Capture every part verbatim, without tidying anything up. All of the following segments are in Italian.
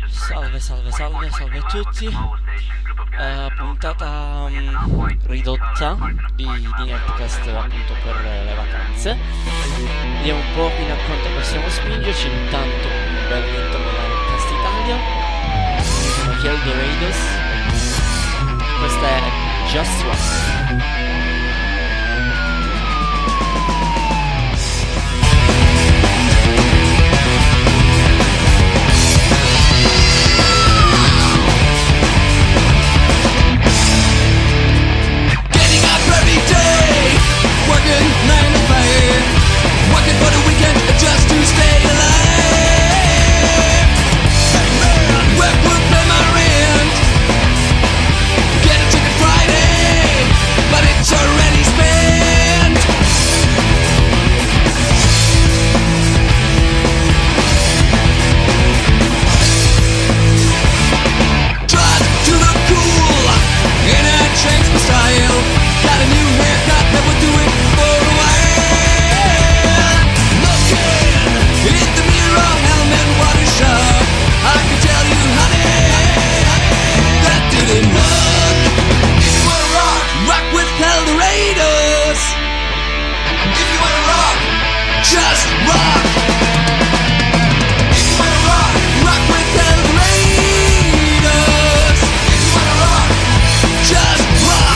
Salve, salve, salve, salve a tutti. Eh, puntata mm, ridotta di, di Nerdcast appunto per le vacanze. Vediamo un po' fino a quanto possiamo spingerci. Intanto un bel intro da Nerdcast Italia. Io sono Kiel the Raiders. Questa è Just Rock. Working nine to five, working for the weekend just to stay alive. Hey man, where will pay my rent? Get a ticket Friday, but it's already spent. Trot to the cool, and I changed my style. Got a new haircut that will do it for a while. Looking in the mirror, helmet, what a shock. I can tell you, honey, that didn't work. If you wanna rock, rock with Hell the Raiders. If you wanna rock, just rock. If you wanna rock, rock with Hell the Raiders. If you wanna rock, just rock.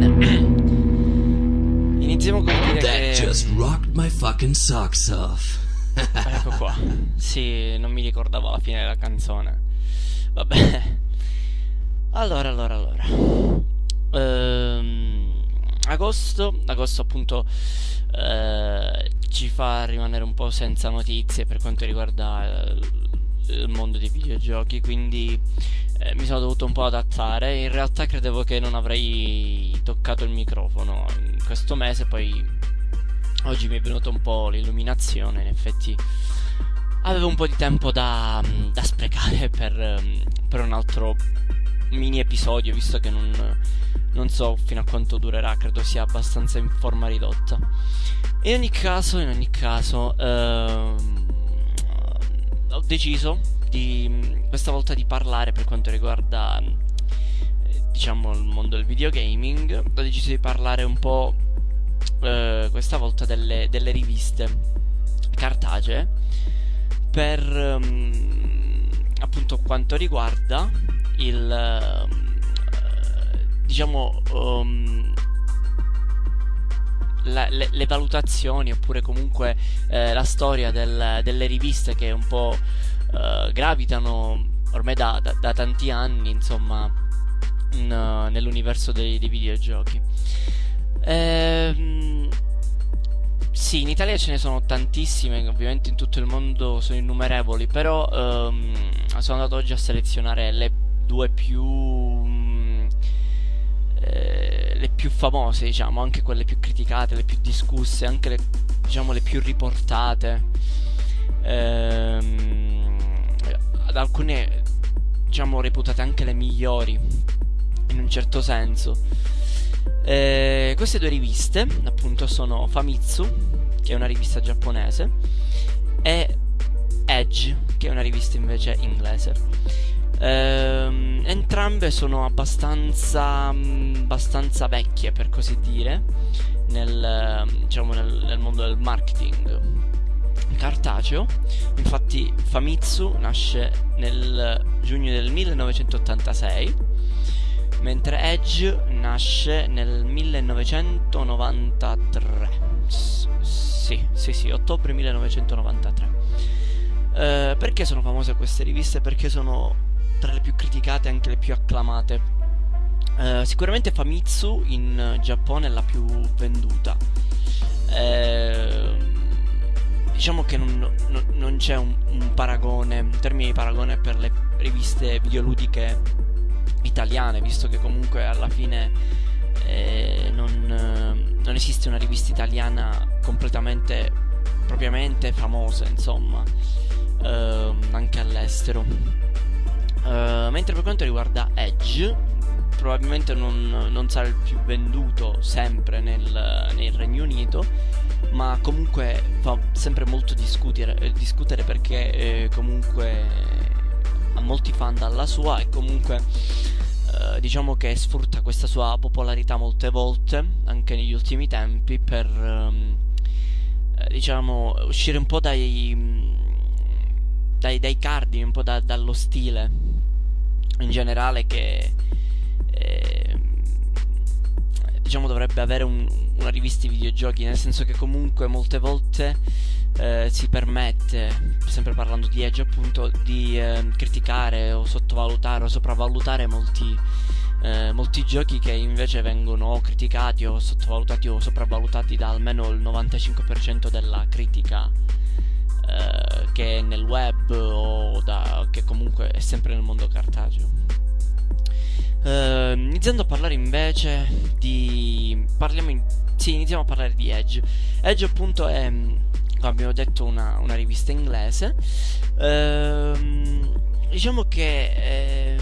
bene. Iniziamo con dire That che... just rocked my fucking socks off. Ecco qua. Sì, non mi ricordavo la fine della canzone. Vabbè. Allora, allora, allora. Ehm, agosto, agosto appunto eh, ci fa rimanere un po' senza notizie per quanto riguarda eh, il mondo dei videogiochi, quindi eh, mi sono dovuto un po' adattare. In realtà credevo che non avrei toccato il microfono in questo mese, poi oggi mi è venuta un po' l'illuminazione. In effetti avevo un po' di tempo da, da sprecare per, per un altro mini episodio, visto che non, non so fino a quanto durerà, credo sia abbastanza in forma ridotta. In ogni caso, in ogni caso ehm, ho deciso di questa volta di parlare, per quanto riguarda eh, diciamo il mondo del videogaming, ho deciso di parlare un po' eh, questa volta delle, delle riviste cartacee per um, appunto quanto riguarda il uh, diciamo um, la, le, le valutazioni, oppure comunque eh, la storia del, delle riviste che un po' uh, gravitano ormai da, da, da tanti anni, insomma, in, uh, nell'universo dei, dei videogiochi. Ehm Sì, in Italia ce ne sono tantissime, ovviamente in tutto il mondo sono innumerevoli, però ehm, sono andato oggi a selezionare le due più mm, eh, le più famose, diciamo, anche quelle più criticate, le più discusse, anche le, diciamo, le più riportate, ehm, ad alcune, diciamo, reputate anche le migliori in un certo senso. Eh, queste due riviste appunto sono Famitsu, che è una rivista giapponese, e Edge, che è una rivista invece inglese. Eh, entrambe sono abbastanza abbastanza vecchie, per così dire, nel, diciamo, nel, nel mondo del marketing cartaceo. Infatti Famitsu nasce nel giugno del millenovecentottantasei, mentre Edge nasce nel millenovecentonovantatré. S- sì, sì, sì, ottobre millenovecentonovantatré. Eh, perché sono famose queste riviste? Perché sono tra le più criticate e anche le più acclamate. Eh, sicuramente Famitsu in Giappone è la più venduta. Eh, diciamo che non, non, non c'è un, un paragone, un termine di paragone per le riviste videoludiche italiane, visto che comunque alla fine eh, non, eh, non esiste una rivista italiana completamente, propriamente famosa, insomma, eh, anche all'estero. Eh, mentre per quanto riguarda Edge, probabilmente non, non sarà il più venduto sempre nel, nel Regno Unito, ma comunque fa sempre molto discutere, discutere perché eh, comunque ha molti fan dalla sua, e comunque eh, diciamo che sfrutta questa sua popolarità molte volte, anche negli ultimi tempi, per ehm, eh, diciamo uscire un po' dai, dai, dai cardini, un po' da, dallo stile in generale che eh, diciamo dovrebbe avere un, una rivista di videogiochi, nel senso che comunque molte volte Eh, si permette, sempre parlando di Edge appunto, di eh, criticare o sottovalutare o sopravvalutare molti, eh, molti giochi che invece vengono o criticati o sottovalutati o sopravvalutati da almeno il novantacinque per cento della critica eh, che è nel web o da, che comunque è sempre nel mondo cartaceo. Eh, iniziando a parlare invece di... parliamo in... sì, iniziamo a parlare di Edge. Edge appunto è, abbiamo detto, una, una rivista inglese. Ehm, diciamo che eh,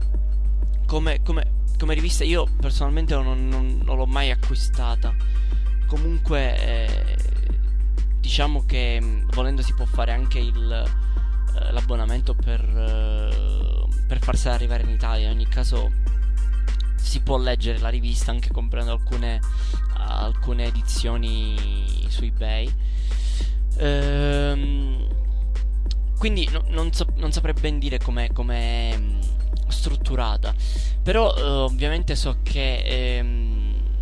come, come, come rivista io personalmente non, non, non l'ho mai acquistata. Comunque eh, diciamo che volendo si può fare anche il, eh, l'abbonamento per, eh, per farsela arrivare in Italia. In ogni caso si può leggere la rivista anche comprando alcune, alcune edizioni su eBay. Ehm, quindi no, non, so, non saprei ben dire com'è, com'è strutturata, però eh, ovviamente so che ehm,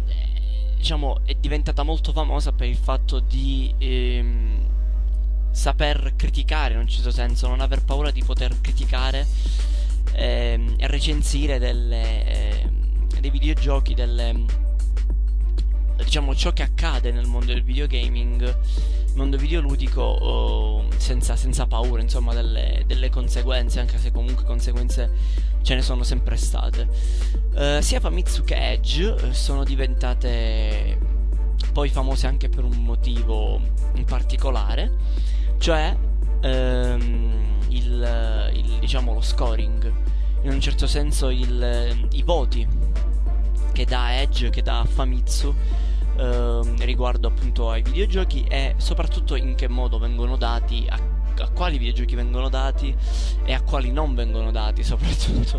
diciamo è diventata molto famosa per il fatto di ehm, saper criticare, in un certo senso, non aver paura di poter criticare ehm, e recensire delle, eh, dei videogiochi, delle, diciamo ciò che accade nel mondo del videogaming, mondo videoludico, oh, senza, senza paura, insomma, delle, delle conseguenze, anche se comunque conseguenze ce ne sono sempre state. Uh, sia Famitsu che Edge uh, sono diventate poi famose anche per un motivo in particolare, cioè um, il, il, diciamo, lo scoring, in un certo senso il, i voti che dà Edge, che dà Famitsu Uh, riguardo appunto ai videogiochi, e soprattutto in che modo vengono dati, a, a quali videogiochi vengono dati e a quali non vengono dati soprattutto.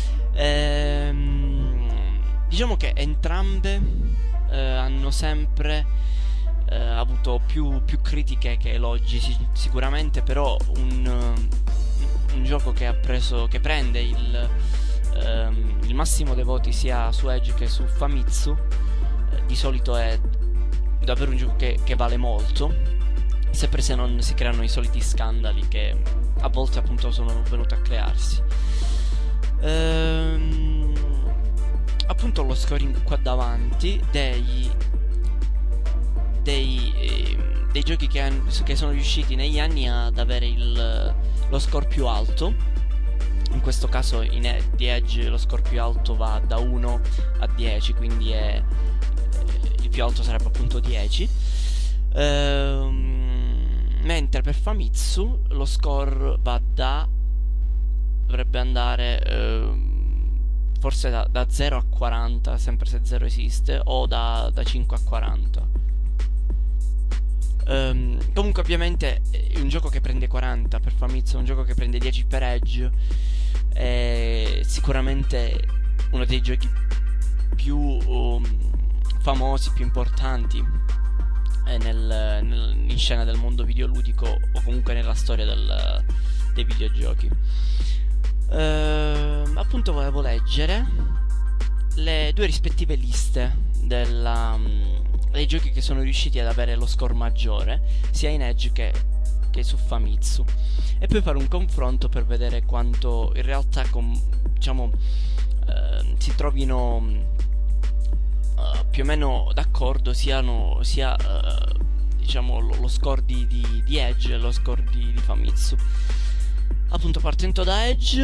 Ehm, diciamo che entrambe uh, hanno sempre uh, avuto più, più critiche che elogi, sì, sicuramente, però un, uh, un gioco che ha preso, che prende il, uh, il massimo dei voti sia su Edge che su Famitsu di solito è davvero un gioco che, che vale molto, sempre se non si creano i soliti scandali che a volte appunto sono venuti a crearsi. Ehm, appunto lo scoring qua davanti dei dei, eh, dei giochi che, han, che sono riusciti negli anni ad avere il, lo score più alto. In questo caso in Ed- di Edge lo score più alto va da uno a dieci, quindi è il più alto sarebbe appunto dieci, ehm, mentre per Famitsu lo score va da, dovrebbe andare ehm, forse da, da zero a quaranta, sempre se zero esiste, o da, da cinque a quaranta. ehm, comunque ovviamente è un gioco che prende quaranta per Famitsu, è un gioco che prende dieci per Edge, è sicuramente uno dei giochi più um, famosi, più importanti eh, nel, nel, in scena del mondo videoludico, o comunque nella storia del, dei videogiochi. Uh, appunto volevo leggere le due rispettive liste della, um, dei giochi che sono riusciti ad avere lo score maggiore sia in Edge che, che su Famitsu, e poi fare un confronto per vedere quanto in realtà com, diciamo uh, si trovino Uh, più o meno d'accordo, siano sia uh, diciamo lo, lo score di, di, di Edge e lo score di, di Famitsu. Appunto, partendo da Edge,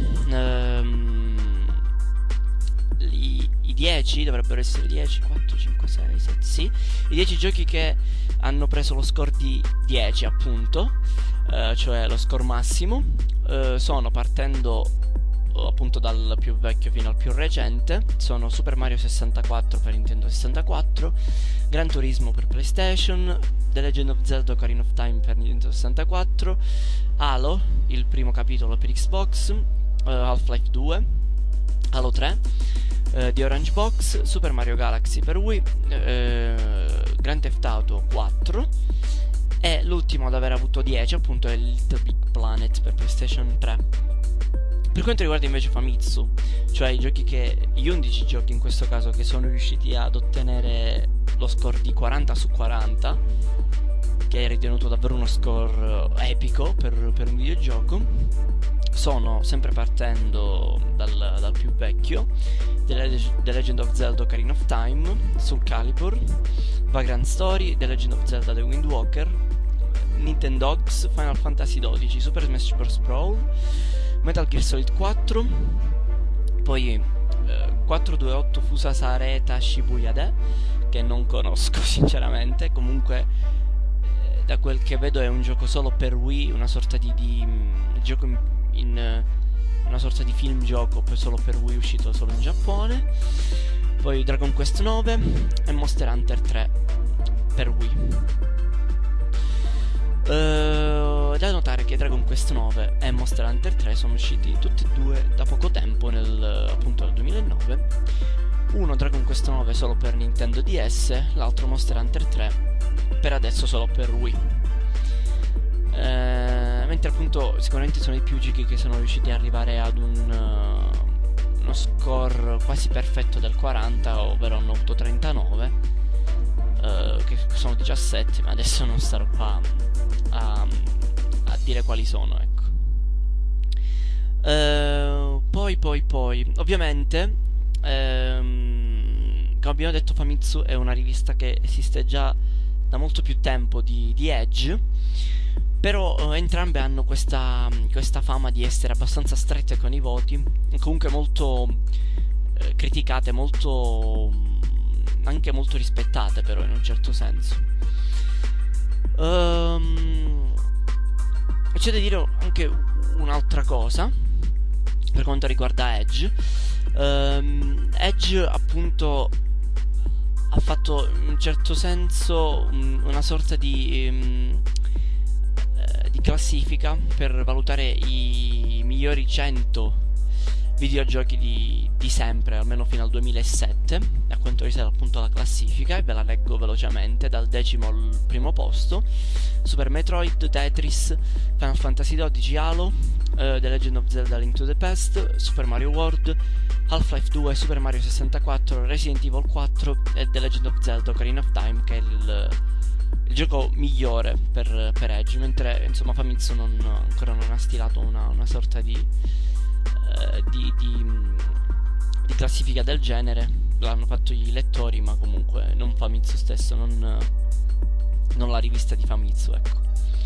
um, i, i dieci dovrebbero essere dieci, quattro, cinque, sei, sette, sì, i dieci giochi che hanno preso lo score di dieci, appunto, uh, cioè lo score massimo, uh, sono, partendo appunto dal più vecchio fino al più recente, sono Super Mario sessantaquattro per Nintendo sessantaquattro, Gran Turismo per PlayStation, The Legend of Zelda Ocarina of Time per Nintendo sessantaquattro, Halo, il primo capitolo per Xbox, uh, Half-Life due, Halo tre, uh, The Orange Box, Super Mario Galaxy per Wii, uh, Grand Theft Auto quattro, e l'ultimo ad aver avuto dieci appunto è Little Big Planet per PlayStation tre. Per quanto riguarda invece Famitsu, cioè i giochi che, gli undici giochi in questo caso che sono riusciti ad ottenere lo score di quaranta su quaranta, che è ritenuto davvero uno score epico per, per un videogioco, sono, sempre partendo dal, dal più vecchio, The, The Legend of Zelda Ocarina of Time, Soul Calibur, Vagrant Story, The Legend of Zelda The Wind Walker, Nintendogs, Final Fantasy dodici, Super Smash Bros. Brawl, Metal Gear Solid quattro, poi eh, quattrocentoventotto Fusasa Areta Shibuya De, che non conosco sinceramente, comunque eh, da quel che vedo è un gioco solo per Wii, una sorta di, di mh, gioco in, in uh, una sorta di film gioco poi solo per Wii, uscito solo in Giappone, poi Dragon Quest nove e Monster Hunter tre per Wii. Uh, da notare che Dragon Quest nove e Monster Hunter tre sono usciti tutti e due da poco tempo, nel, appunto nel duemilanove. Uno Dragon Quest nove solo per Nintendo D S, l'altro Monster Hunter tre per adesso solo per Wii. Uh, mentre appunto sicuramente sono i più giochi che sono riusciti ad arrivare ad un, uh, uno score quasi perfetto del quaranta, ovvero hanno avuto trentanove, uh, che sono diciassette, ma adesso non starò qua a, a dire quali sono, ecco. Uh, poi poi poi ovviamente, um, come abbiamo detto, Famitsu è una rivista che esiste già da molto più tempo di, di Edge, però uh, entrambe hanno questa, questa fama di essere abbastanza strette con i voti, comunque molto uh, criticate, molto anche molto rispettate, però in un certo senso. um, c'è da dire anche un'altra cosa per quanto riguarda Edge. um, Edge appunto ha fatto in un certo senso um, una sorta di, um, eh, di classifica per valutare i migliori cento videogiochi di, di sempre, almeno fino al duemilasette, da quanto risale appunto la classifica, e ve la leggo velocemente dal decimo al primo posto: Super Metroid, Tetris, Final Fantasy dodici, Halo, uh, The Legend of Zelda Link to the Past, Super Mario World, Half-Life due, Super Mario sessantaquattro, Resident Evil quattro e The Legend of Zelda Ocarina of Time, che è il, il gioco migliore per, per Edge, mentre insomma Famitsu non, ancora non ha stilato una, una sorta di, eh, di, di, di classifica del genere. L'hanno fatto i lettori, ma comunque non Famitsu stesso, non, non la rivista di Famitsu, ecco.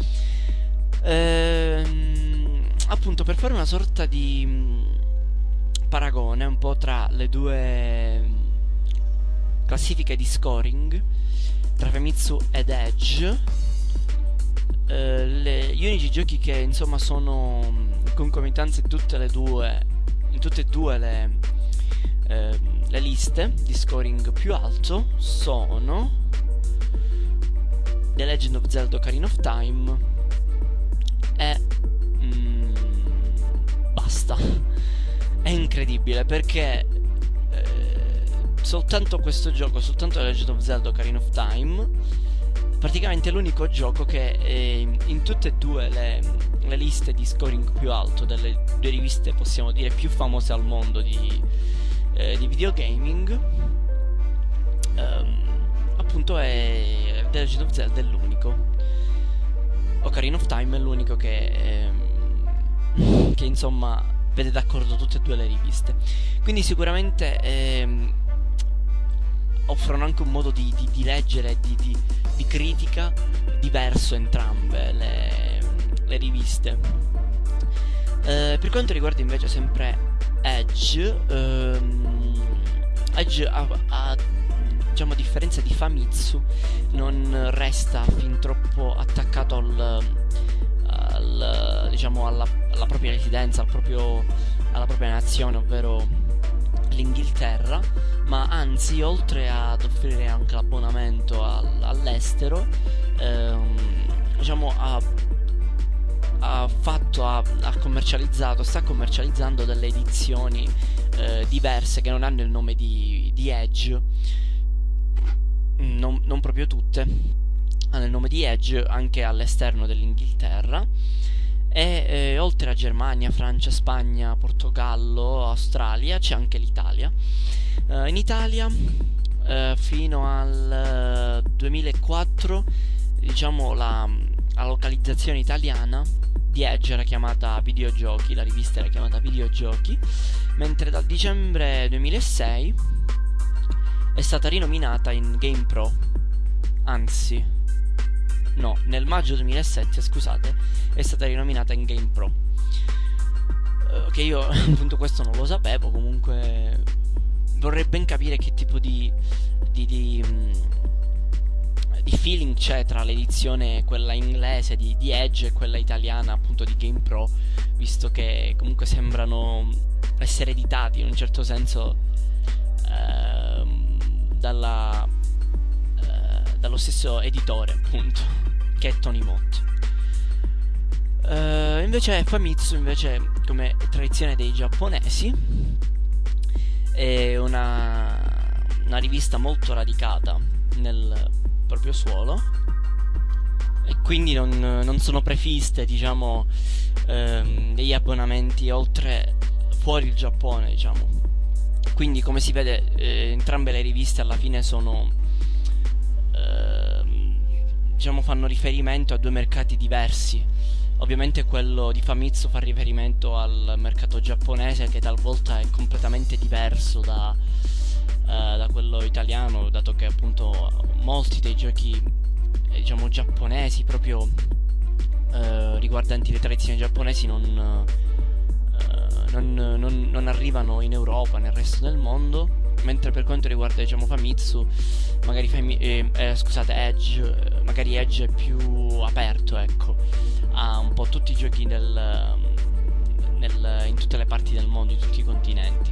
Ehm, appunto, per fare una sorta di paragone un po' tra le due classifiche di scoring, tra Famitsu ed Edge, eh, le, gli unici giochi che insomma sono in concomitanza in tutte le due in tutte e due le, eh, le liste di scoring più alto sono The Legend of Zelda Ocarina of Time e mm, basta. È incredibile perché eh, soltanto questo gioco, soltanto The Legend of Zelda Ocarina of Time, praticamente è l'unico gioco che eh, in tutte e due le, le liste di scoring più alto delle due riviste, possiamo dire, più famose al mondo di, eh, di videogaming, ehm, appunto è The Legend of Zelda è l'unico. Ocarina of Time è l'unico che, ehm, che insomma vede d'accordo tutte e due le riviste. Quindi sicuramente ehm, offrono anche un modo di, di, di leggere, di, di, di critica diverso entrambe le, le riviste. Eh, per quanto riguarda invece sempre Edge, ehm, Edge ha, ha, diciamo, a differenza di Famitsu, non resta fin troppo attaccato al, al diciamo alla, alla propria residenza, al proprio, alla propria nazione, ovvero l'Inghilterra, ma anzi, oltre ad offrire anche l'abbonamento all, all'estero, ehm, diciamo ha, ha fatto, ha, ha commercializzato, sta commercializzando delle edizioni eh, diverse che non hanno il nome di, di Edge, non, non proprio tutte hanno il nome di Edge anche all'esterno dell'Inghilterra. E eh, oltre a Germania, Francia, Spagna, Portogallo, Australia, c'è anche l'Italia. Uh, in Italia uh, fino al uh, duemilaquattro, diciamo, la, la localizzazione italiana di Edge era chiamata Videogiochi, la rivista era chiamata Videogiochi, mentre dal dicembre duemilasei è stata rinominata in GamePro, anzi no, nel maggio duemilasette, scusate, è stata rinominata in GamePro. Uh, che io appunto questo non lo sapevo. Comunque vorrei ben capire che tipo di di, di, di feeling c'è tra l'edizione, quella inglese di, di Edge, e quella italiana appunto di GamePro, visto che comunque sembrano essere editati in un certo senso uh, dalla uh, dallo stesso editore, appunto, che è Tony Mott. Uh, invece Famitsu, invece, come tradizione dei giapponesi, è una, una rivista molto radicata nel proprio suolo, e quindi non, non sono prefiste, diciamo, ehm, degli abbonamenti oltre fuori il Giappone, diciamo. Quindi, come si vede, eh, entrambe le riviste alla fine sono eh, diciamo fanno riferimento a due mercati diversi. Ovviamente quello di Famitsu fa riferimento al mercato giapponese, che talvolta è completamente diverso da, eh, da quello italiano, dato che appunto molti dei giochi eh, diciamo giapponesi, proprio eh, riguardanti le tradizioni giapponesi, non, eh, non, non, non arrivano in Europa, nel resto del mondo. Mentre per quanto riguarda, diciamo, Famitsu, magari Fami- eh, eh, scusate, Edge, eh, magari Edge è più aperto, ecco, a un po' tutti i giochi del, nel, in tutte le parti del mondo, in tutti i continenti.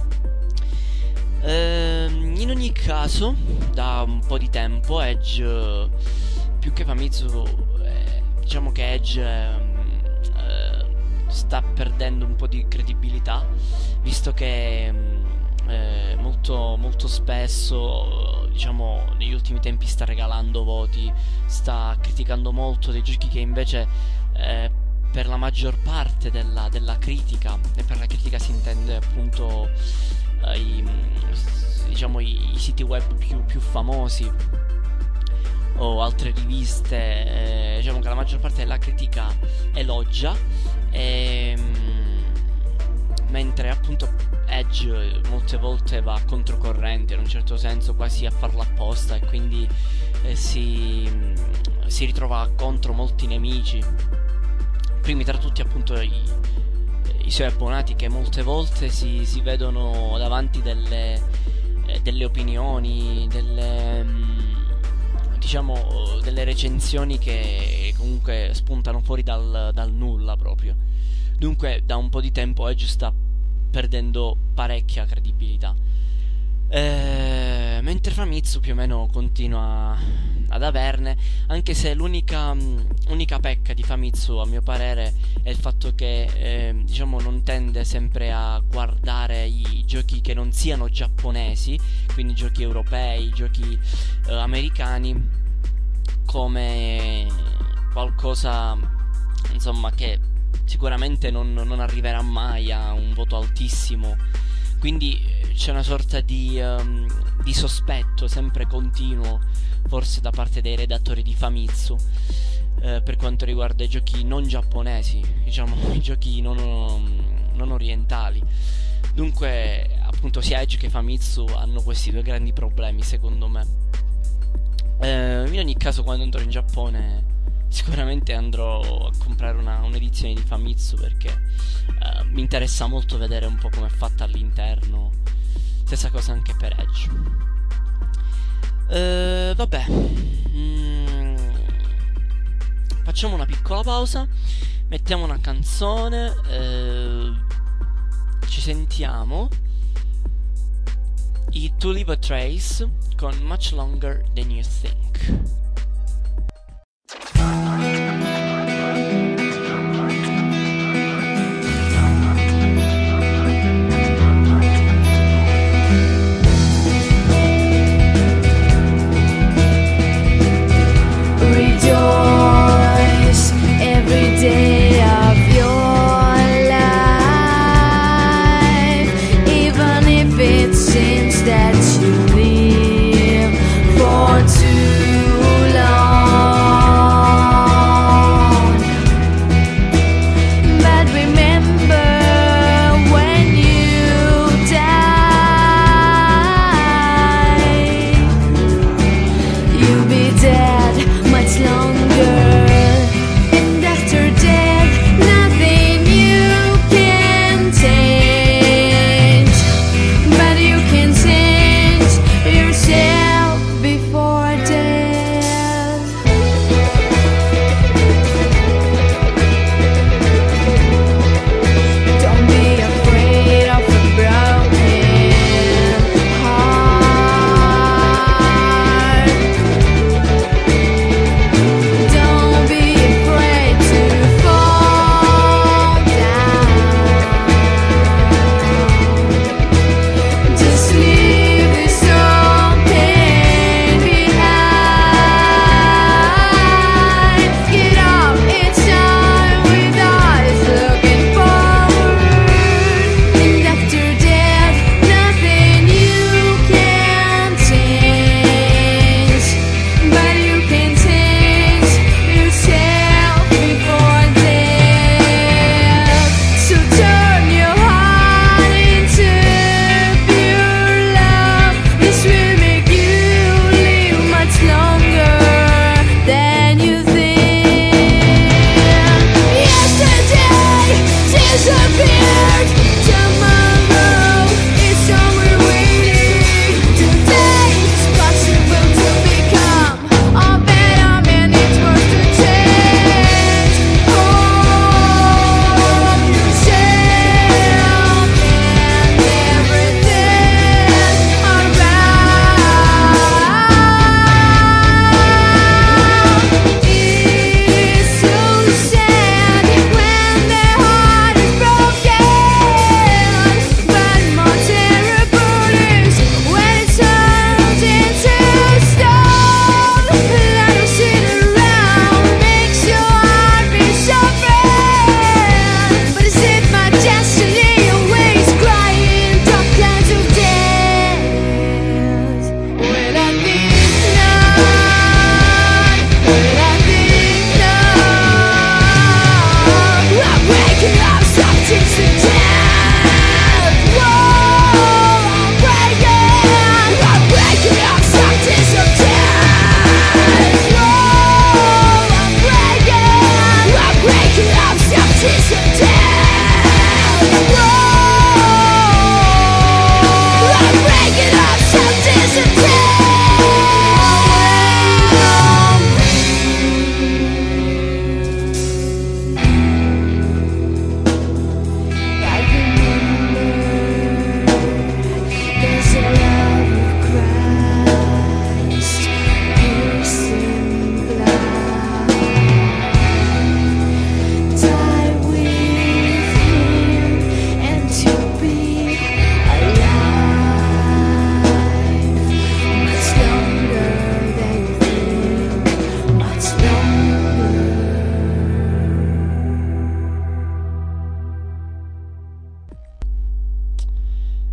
Ehm, in ogni caso, da un po' di tempo Edge, più che Famitsu, eh, diciamo che Edge eh, sta perdendo un po' di credibilità, visto che Eh, molto, molto spesso, diciamo, negli ultimi tempi sta regalando voti, sta criticando molto dei giochi che invece eh, per la maggior parte della, della critica, e per la critica si intende appunto eh, i, diciamo, i, i siti web più, più famosi o altre riviste, eh, diciamo che la maggior parte della critica elogia, e, mentre appunto Edge molte volte va controcorrente, in un certo senso quasi a farlo apposta, e quindi eh, si, si ritrova contro molti nemici, primi tra tutti appunto i, i suoi abbonati, che molte volte si, si vedono davanti delle, eh, delle opinioni, delle, diciamo, delle recensioni che comunque spuntano fuori dal, dal nulla proprio. Dunque da un po' di tempo Edge sta perdendo parecchia credibilità, eh, mentre Famitsu più o meno continua ad averne, anche se l'unica unica pecca di Famitsu, a mio parere, è il fatto che eh, diciamo non tende sempre a guardare i giochi che non siano giapponesi, quindi giochi europei, giochi eh, americani, come qualcosa, insomma, che sicuramente non, non arriverà mai a un voto altissimo. Quindi c'è una sorta di, um, di sospetto sempre continuo, forse da parte dei redattori di Famitsu, eh, per quanto riguarda i giochi non giapponesi, diciamo i giochi non, non orientali. Dunque appunto sia Edge che Famitsu hanno questi due grandi problemi, secondo me. Eh, in ogni caso, quando andrò in Giappone sicuramente andrò a comprare una, un'edizione di Famitsu, perché uh, mi interessa molto vedere un po' come è fatta all'interno. Stessa cosa anche per Edge. Uh, vabbè, mm, facciamo una piccola pausa, mettiamo una canzone, uh, ci sentiamo. I To Leave a Trace con Much Longer Than You Think. Rejoice every day of your life, even if it seems that you live for too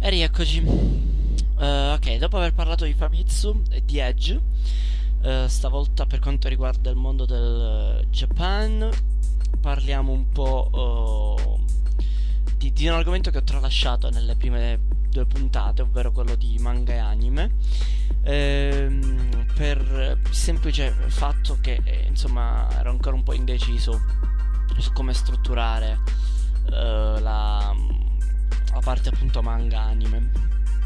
E rieccoci. Uh, ok, dopo aver parlato di Famitsu e di Edge, uh, stavolta per quanto riguarda il mondo del uh, Japan, parliamo un po' uh, di, di un argomento che ho tralasciato nelle prime due puntate, ovvero quello di manga e anime, ehm, per il semplice fatto che eh, insomma ero ancora un po' indeciso su come strutturare uh, la, la parte appunto manga anime.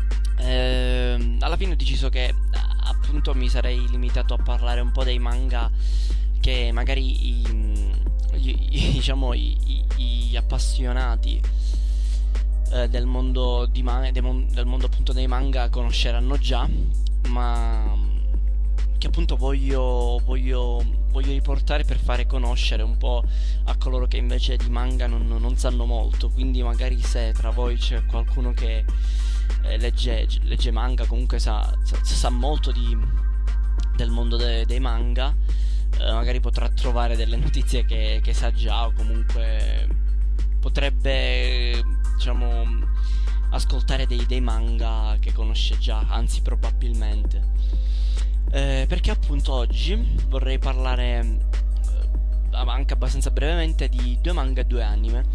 Eh, alla fine ho deciso che appunto mi sarei limitato a parlare un po' dei manga che magari i, i, i, diciamo i, i, gli appassionati eh, del mondo di man- del, mon- del mondo appunto dei manga conosceranno già, ma che appunto voglio, voglio, voglio riportare per fare conoscere un po' a coloro che invece di manga non, non sanno molto. Quindi magari se tra voi c'è qualcuno che eh, legge, legge manga, comunque sa, sa, sa molto di, del mondo de, dei manga, eh, magari potrà trovare delle notizie che, che sa già, o comunque potrebbe, diciamo, ascoltare dei, dei manga che conosce già, anzi probabilmente. Eh, perché appunto oggi vorrei parlare eh, anche abbastanza brevemente di due manga e due anime.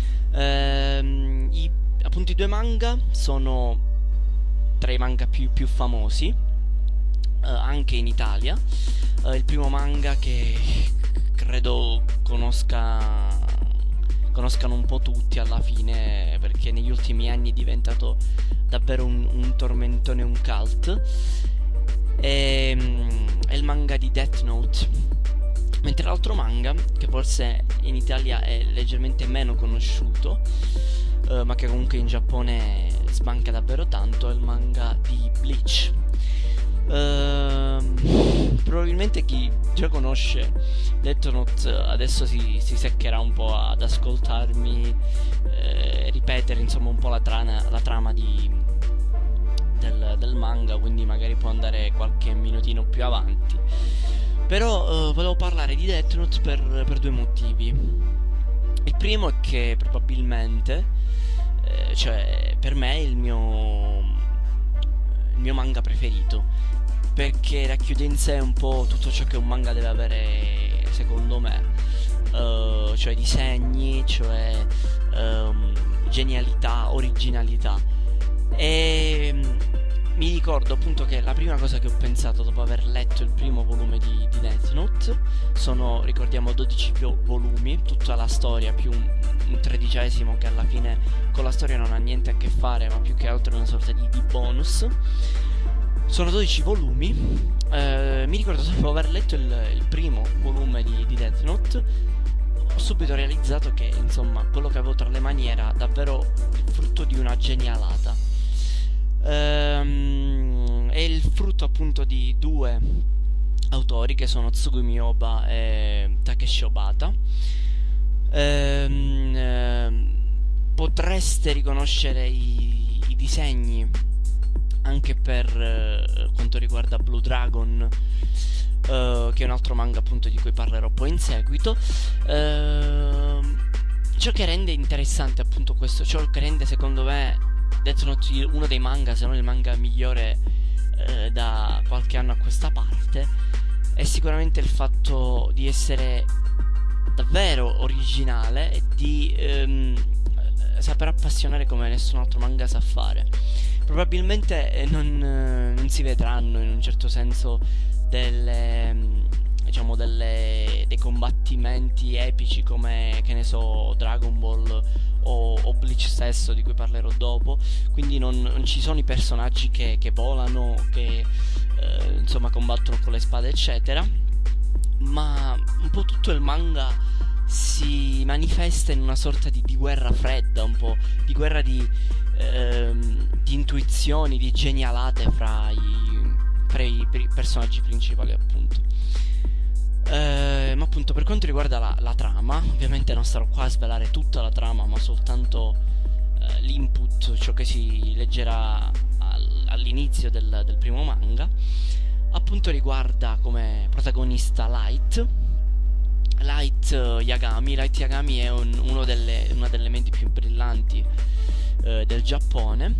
Eh, i, appunto i due manga sono tra i manga più, più famosi eh, anche in Italia. Eh, il primo manga che credo conosca conoscano un po' tutti alla fine, perché negli ultimi anni è diventato davvero un, un tormentone, un cult. È, è il manga di Death Note, mentre l'altro manga, che forse in Italia è leggermente meno conosciuto, uh, ma che comunque in Giappone sbanca davvero tanto, è il manga di Bleach. Uh, probabilmente chi già conosce Death Note adesso si, si seccherà un po' ad ascoltarmi eh, ripetere insomma un po' la, trana, la trama di Del, del manga, quindi magari può andare qualche minutino più avanti. Però uh, volevo parlare di Death Note per, per due motivi. Il primo è che probabilmente eh, cioè per me è il mio il mio manga preferito, perché racchiude in sé un po' tutto ciò che un manga deve avere secondo me, uh, cioè disegni, cioè um, genialità, originalità. E mi ricordo appunto che la prima cosa che ho pensato dopo aver letto il primo volume di, di Death Note, sono, ricordiamo, dodici volumi, tutta la storia più un, un tredicesimo che alla fine con la storia non ha niente a che fare, ma più che altro è una sorta di, di bonus. Sono dodici volumi. eh, Mi ricordo dopo aver letto il, il primo volume di, di Death Note, ho subito realizzato che insomma quello che avevo tra le mani era davvero il frutto di una genialata. Ehm, è il frutto appunto di due autori che sono Tsugumi Ohba e Takeshi Obata. Ehm, ehm, potreste riconoscere i, i disegni anche per eh, quanto riguarda Blue Dragon, Uh, che è un altro manga appunto di cui parlerò poi in seguito. Uh, ciò che rende interessante appunto questo, ciò che rende secondo me Death Note uno dei manga, se non il manga migliore uh, da qualche anno a questa parte, è sicuramente il fatto di essere davvero originale e di um, saper appassionare come nessun altro manga sa fare. Probabilmente eh, non, eh, non si vedranno in un certo senso delle, diciamo delle, dei combattimenti epici come, che ne so, Dragon Ball o, o Bleach stesso, di cui parlerò dopo. Quindi non, non ci sono i personaggi che, che volano, che eh, insomma combattono con le spade eccetera, ma un po' tutto il manga si manifesta in una sorta di, di guerra fredda, un po' di guerra di, ehm, di intuizioni, di genialate fra i, fra i personaggi principali appunto. Eh, ma appunto per quanto riguarda la, la trama, ovviamente non starò qua a svelare tutta la trama, ma soltanto eh, l'input, ciò che si leggerà al, all'inizio del, del primo manga. Appunto riguarda come protagonista Light Light Yagami. Light Yagami è un, uno delle, una delle menti più brillanti eh, del Giappone.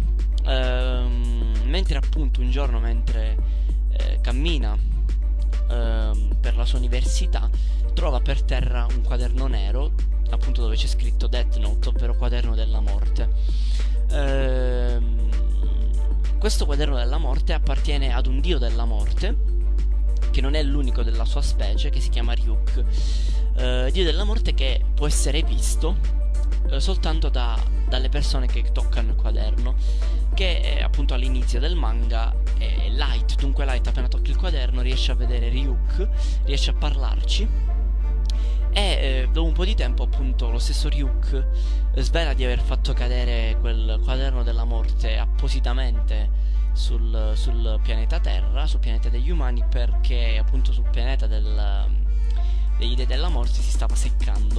ehm, mentre appunto un giorno mentre eh, cammina ehm, per la sua università, trova per terra un quaderno nero, appunto dove c'è scritto Death Note, ovvero quaderno della morte. Ehm, questo quaderno della morte appartiene ad un dio della morte, che non è l'unico della sua specie, che si chiama Ryuk, eh, dio della morte che può essere visto eh, soltanto da, dalle persone che toccano il quaderno, che eh, appunto all'inizio del manga è Light. Dunque Light, appena tocca il quaderno, riesce a vedere Ryuk, riesce a parlarci, e eh, dopo un po' di tempo appunto lo stesso Ryuk eh, svela di aver fatto cadere quel quaderno della morte appositamente sul, sul pianeta Terra, sul pianeta degli umani, perché appunto sul pianeta del, degli dei della morte si stava seccando.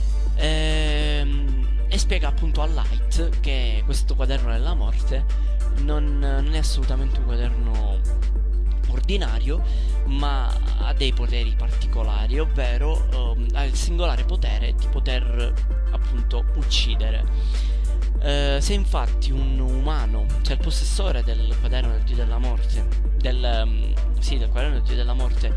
Ehm, e spiega appunto a Light che questo quaderno della morte non, non è assolutamente un quaderno ordinario, ma ha dei poteri particolari, ovvero um, ha il singolare potere di poter appunto uccidere. Uh, se infatti un umano, cioè il possessore del quaderno del dio della morte, del, um, sì, del quaderno del dio della morte,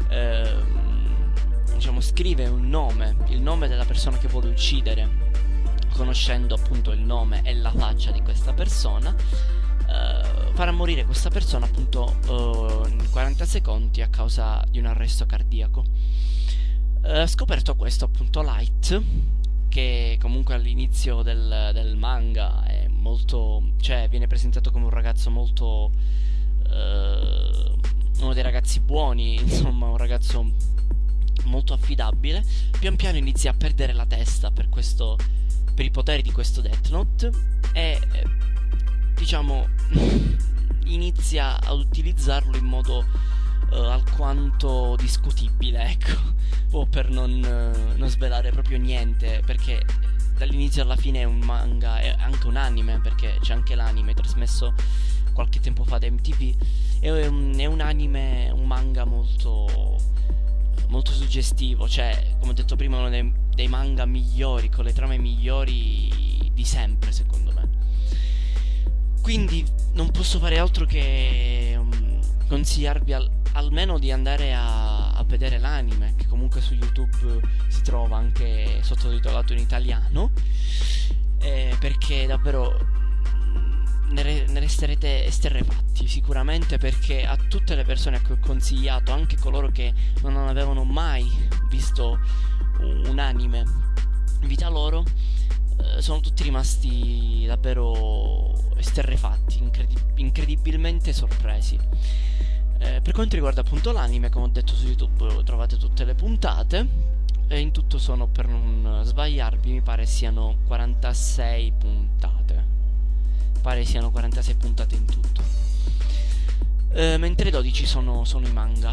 uh, diciamo scrive un nome, il nome della persona che vuole uccidere, conoscendo appunto il nome e la faccia di questa persona, uh, farà morire questa persona appunto uh, in quaranta secondi a causa di un arresto cardiaco. Uh, scoperto questo appunto Light, che comunque all'inizio del, del manga è molto, cioè viene presentato come un ragazzo molto eh, uno dei ragazzi buoni, insomma un ragazzo molto affidabile, pian piano inizia a perdere la testa per questo, per i poteri di questo Death Note, e eh, diciamo inizia ad utilizzarlo in modo eh, alquanto discutibile, ecco, o per non, uh, non svelare proprio niente, perché dall'inizio alla fine è un manga, è anche un anime, perché c'è anche l'anime trasmesso qualche tempo fa da M T V. È un, è un anime, un manga molto molto suggestivo, cioè come ho detto prima uno dei, dei manga migliori, con le trame migliori di sempre secondo me. Quindi non posso fare altro che um, consigliarvi al, almeno di andare a, a vedere l'anime, che comunque su YouTube si trova anche sottotitolato in italiano, eh, perché davvero ne, re, ne resterete esterrefatti sicuramente, perché a tutte le persone a cui ho consigliato, anche coloro che non avevano mai visto un anime in vita loro, eh, sono tutti rimasti davvero esterrefatti, incredi- incredibilmente sorpresi. Eh, per quanto riguarda appunto l'anime, come ho detto su YouTube trovate tutte le puntate, e in tutto sono, per non sbagliarvi, mi pare siano quarantasei puntate. Pare siano quarantasei puntate in tutto, eh, mentre dodici sono, sono i manga.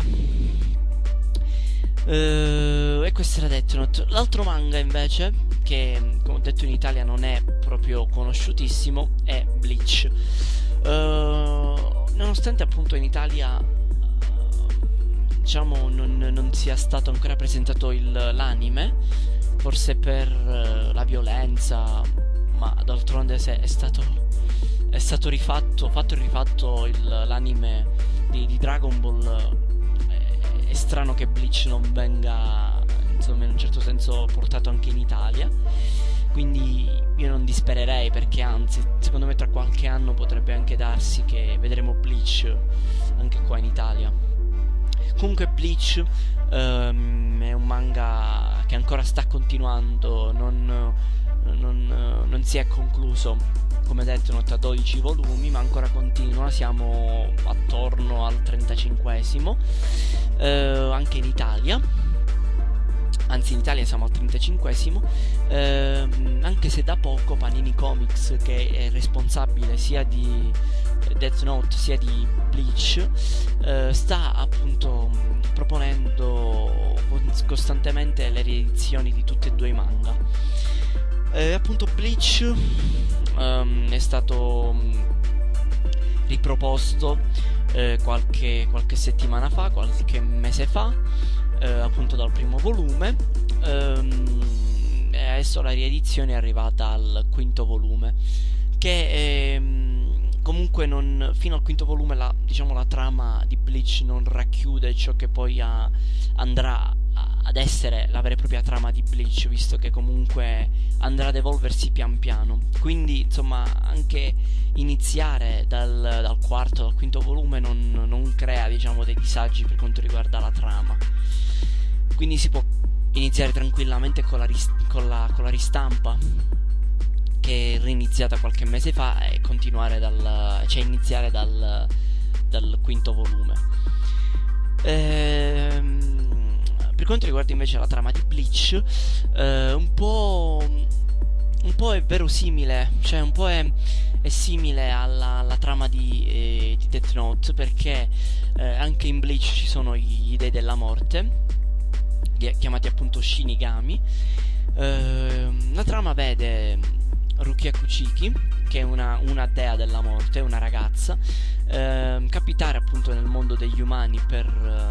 Eh, e questo era Death Note. L'altro manga invece, che come ho detto in Italia non è proprio conosciutissimo, è Bleach. Eh, nonostante appunto in Italia diciamo non, non sia stato ancora presentato il, l'anime, forse per uh, la violenza, ma d'altronde se è stato è stato rifatto, fatto e rifatto il, l'anime di, di Dragon Ball, è, è strano che Bleach non venga, insomma, in un certo senso portato anche in Italia. Quindi io non dispererei, perché anzi secondo me tra qualche anno potrebbe anche darsi che vedremo Bleach anche qua in Italia. Comunque Bleach um, è un manga che ancora sta continuando, non, non, non si è concluso, come detto, a dodici volumi, ma ancora continua. Siamo attorno al trentacinquesimo, uh, anche in Italia. Anzi in Italia siamo al trentacinquesimo, ehm, anche se da poco Panini Comics, che è responsabile sia di Death Note sia di Bleach, eh, sta appunto proponendo costantemente le riedizioni di tutti e due i manga. Eh, appunto Bleach ehm, è stato riproposto eh, qualche, qualche settimana fa, qualche mese fa, eh, appunto dal primo volume, ehm, e adesso la riedizione è arrivata al quinto volume, che ehm, comunque non, fino al quinto volume la, diciamo, la trama di Bleach non racchiude ciò che poi ha, andrà a, ad essere la vera e propria trama di Bleach, visto che comunque andrà ad evolversi pian piano. Quindi insomma anche iniziare dal, dal quarto, dal quinto volume non, non crea, diciamo, dei disagi per quanto riguarda la trama. Quindi si può iniziare tranquillamente con la, ris- con la, con la ristampa, che è reiniziata qualche mese fa, e continuare dal, cioè iniziare dal, dal quinto volume. Ehm, per quanto riguarda invece la trama di Bleach, eh, un po' un po' è verosimile, cioè un po' è, è simile alla, alla trama di, eh, di Death Note, perché eh, anche in Bleach ci sono gli dei della morte, chiamati appunto Shinigami. Eh, la trama vede Rukia Kuchiki, che è una, una dea della morte, una ragazza, eh, capitare appunto nel mondo degli umani per,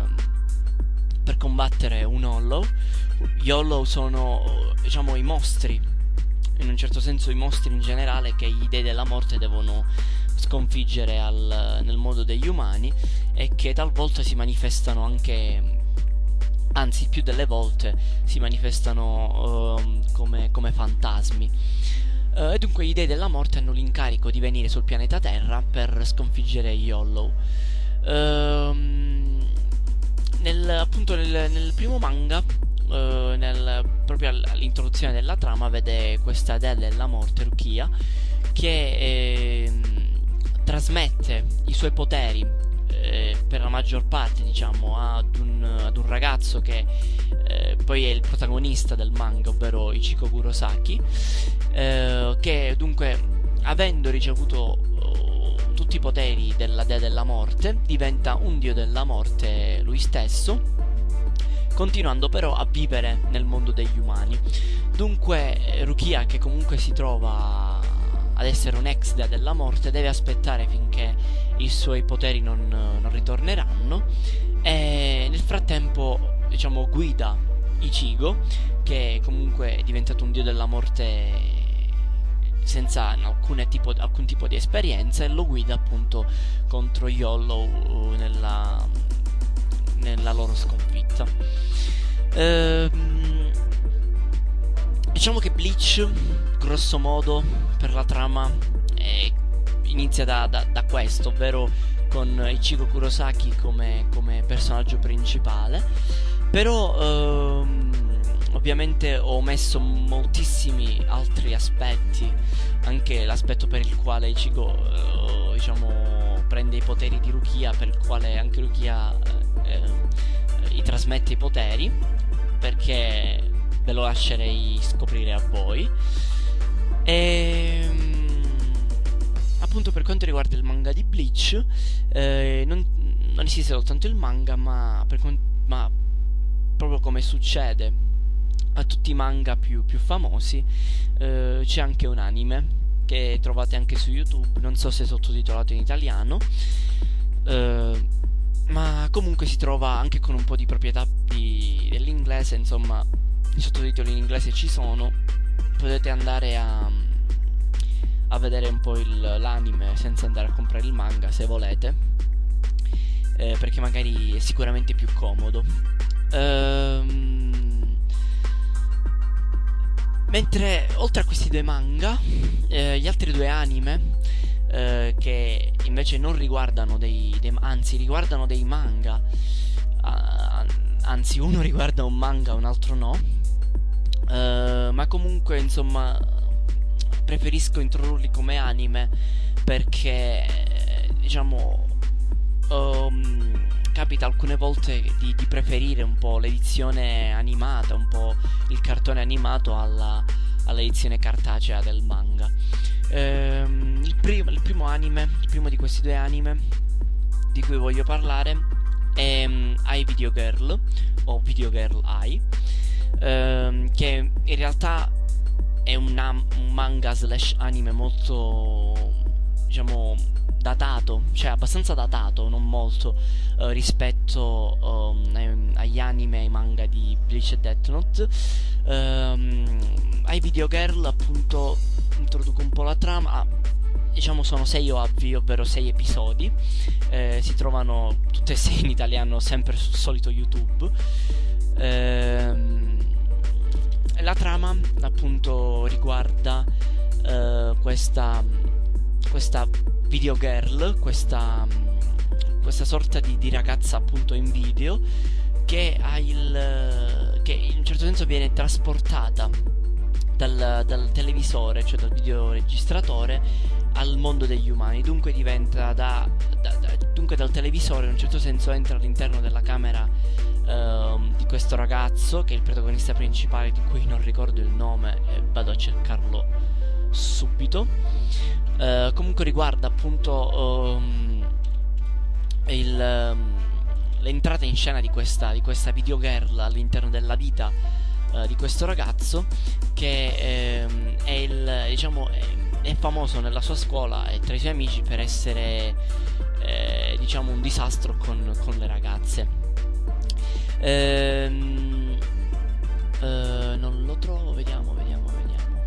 eh, per combattere un Hollow. Gli Hollow sono, diciamo, i mostri, in un certo senso i mostri in generale, che gli dei della morte devono sconfiggere al, nel mondo degli umani, e che talvolta si manifestano anche, anzi più delle volte si manifestano uh, come, come fantasmi. Uh, e dunque gli dei della morte hanno l'incarico di venire sul pianeta Terra per sconfiggere gli Hollow. Uh, nel, appunto nel, nel primo manga, uh, nel, proprio all'introduzione della trama, vede questa dea della morte, Rukia, che eh, trasmette i suoi poteri, eh, per la maggior parte, diciamo, ad un, ad un ragazzo che eh, poi è il protagonista del manga, ovvero Ichiko Kurosaki, eh, che dunque, avendo ricevuto uh, tutti i poteri della dea della morte, diventa un dio della morte lui stesso, continuando però a vivere nel mondo degli umani. Dunque Rukia, che comunque si trova ad essere un ex dea della morte, deve aspettare finché i suoi poteri non, non ritorneranno, e nel frattempo, diciamo, guida Ichigo, che comunque è diventato un dio della morte senza alcune tipo, alcun tipo di esperienza, e lo guida appunto contro gli Hollow nella, nella loro sconfitta. Ehm, diciamo che Bleach, grosso modo, per la trama eh, inizia da, da, da questo, ovvero con Ichiko Kurosaki come, come personaggio principale. Però ehm, ovviamente ho omesso moltissimi altri aspetti, anche l'aspetto per il quale Ichigo eh, diciamo prende i poteri di Rukia, per il quale anche Rukia eh, eh, gli trasmette i poteri, perché ve lo lascerei scoprire a voi. E appunto, per quanto riguarda il manga di Bleach, eh, non, non esiste soltanto il manga, ma, per, ma proprio come succede a tutti i manga più, più famosi, eh, c'è anche un anime che trovate anche su YouTube, non so se è sottotitolato in italiano, eh, ma comunque si trova anche con un po' di proprietà di, dell'inglese, insomma i sottotitoli in inglese ci sono, potete andare a, a vedere un po' il, l'anime senza andare a comprare il manga se volete, eh, perché magari è sicuramente più comodo. Ehm, mentre oltre a questi due manga, eh, gli altri due anime, eh, che invece non riguardano dei, dei anzi riguardano dei manga, uh, anzi uno riguarda un manga, un altro no, uh, ma comunque insomma preferisco introdurli come anime, perché diciamo um, capita alcune volte di, di preferire un po' l'edizione animata, un po' il cartone animato alla, all'edizione cartacea del manga. Ehm, il, prim- il primo anime, il primo di questi due anime di cui voglio parlare è um, I Video Girl, o Video Girl I, ehm, che in realtà è un, am- un manga slash anime molto, diciamo, datato, cioè abbastanza datato, non molto, uh, rispetto um, agli anime e ai manga di Bleach e Death Note. Um, ai Video Girl, appunto, introduco un po' la trama. Ah, diciamo sono sei O A V, ovvero sei episodi, eh, si trovano tutte e sei in italiano, sempre sul solito YouTube. Ehm, la trama appunto riguarda eh, questa questa videogirl, questa questa sorta di, di ragazza appunto in video che ha il che in un certo senso viene trasportata dal, dal televisore, cioè dal videoregistratore, al mondo degli umani. Dunque diventa da, da, da dunque dal televisore in un certo senso entra all'interno della camera uh, di questo ragazzo che è il protagonista principale, di cui non ricordo il nome e vado a cercarlo subito. Uh, comunque riguarda appunto um, il um, l'entrata in scena di questa, di questa videogirl all'interno della vita uh, di questo ragazzo che um, è il diciamo è, è famoso nella sua scuola e tra i suoi amici per essere eh, diciamo un disastro con, con le ragazze. Ehm, eh, non lo trovo, vediamo, vediamo, vediamo.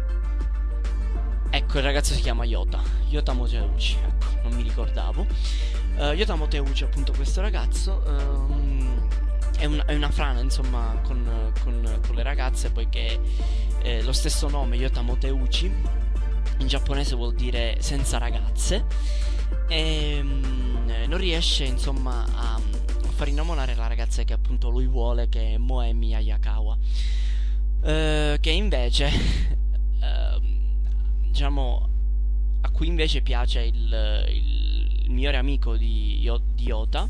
Ecco, il ragazzo si chiama Yota, Yota Moteuchi, ecco, non mi ricordavo. Uh, Yota Moteuchi, appunto, questo ragazzo um, è, un, è una frana, insomma, con, con, con le ragazze, poiché eh, lo stesso nome, Yota Moteuchi, in giapponese vuol dire senza ragazze, e um, non riesce, insomma, a, a far innamorare la ragazza che appunto lui vuole, che è Moemi Ayakawa, uh, che invece, uh, diciamo, a cui invece piace il, il il migliore amico di, Yo- di Yota,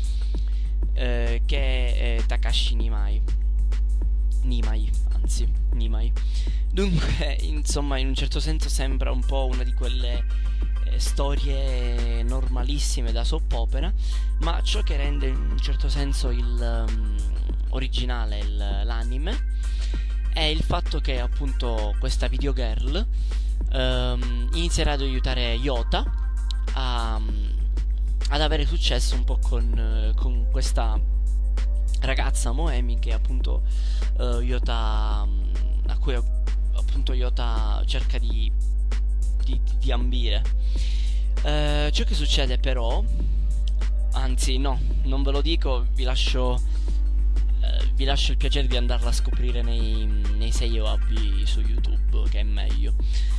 eh, che è Takashi Nimai. Nimai, anzi, Nimai. Dunque, insomma, in un certo senso sembra un po' una di quelle eh, storie normalissime da soap opera, ma ciò che rende in un certo senso il um, originale il, l'anime è il fatto che appunto questa videogirl um, inizierà ad aiutare Yota A, ad avere successo un po' con, con questa ragazza Moemi che appunto uh, Yota a cui appunto Yota cerca di di, di ambire. Uh, ciò che succede però, anzi no, non ve lo dico, vi lascio uh, vi lascio il piacere di andarla a scoprire nei, nei sei O A V su YouTube, che è meglio.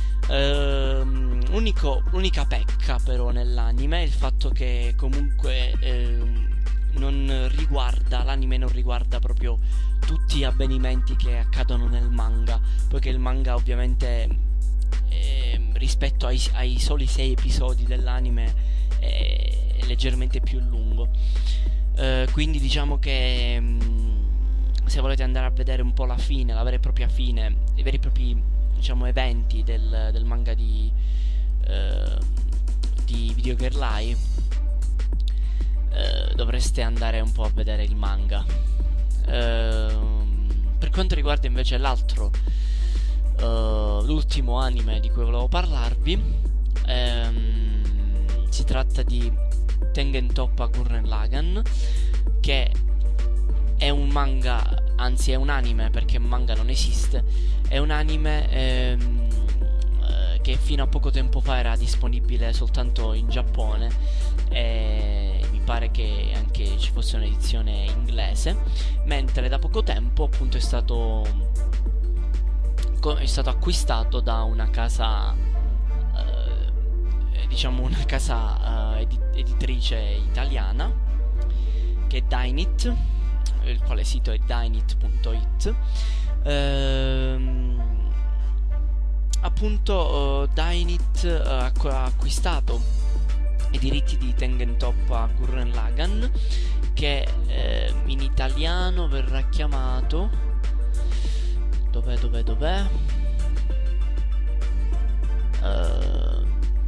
Uh, unico, unica pecca però nell'anime è il fatto che comunque uh, non riguarda l'anime non riguarda proprio tutti gli avvenimenti che accadono nel manga, poiché il manga ovviamente eh, rispetto ai, ai soli sei episodi dell'anime è, è leggermente più lungo, uh, quindi diciamo che um, se volete andare a vedere un po' la fine, la vera e propria fine, i veri e propri diciamo eventi del, del manga di uh, di Video Girl Eye, uh, dovreste andare un po' a vedere il manga. Uh, per quanto riguarda invece l'altro uh, l'ultimo anime di cui volevo parlarvi, um, si tratta di Tengen Toppa Gurren Lagann, che è un manga, anzi è un anime perché manga non esiste, è un anime ehm, eh, che fino a poco tempo fa era disponibile soltanto in Giappone e mi pare che anche ci fosse un'edizione inglese, mentre da poco tempo appunto è stato è stato acquistato da una casa eh, diciamo una casa eh, edi- editrice italiana che è Dynit, il quale sito è dynit punto it. Ehm, appunto uh, Dynit uh, ha acquistato i diritti di Tengen Toppa Gurren Lagann, che eh, in italiano verrà chiamato dov'è dov'è dov'è uh,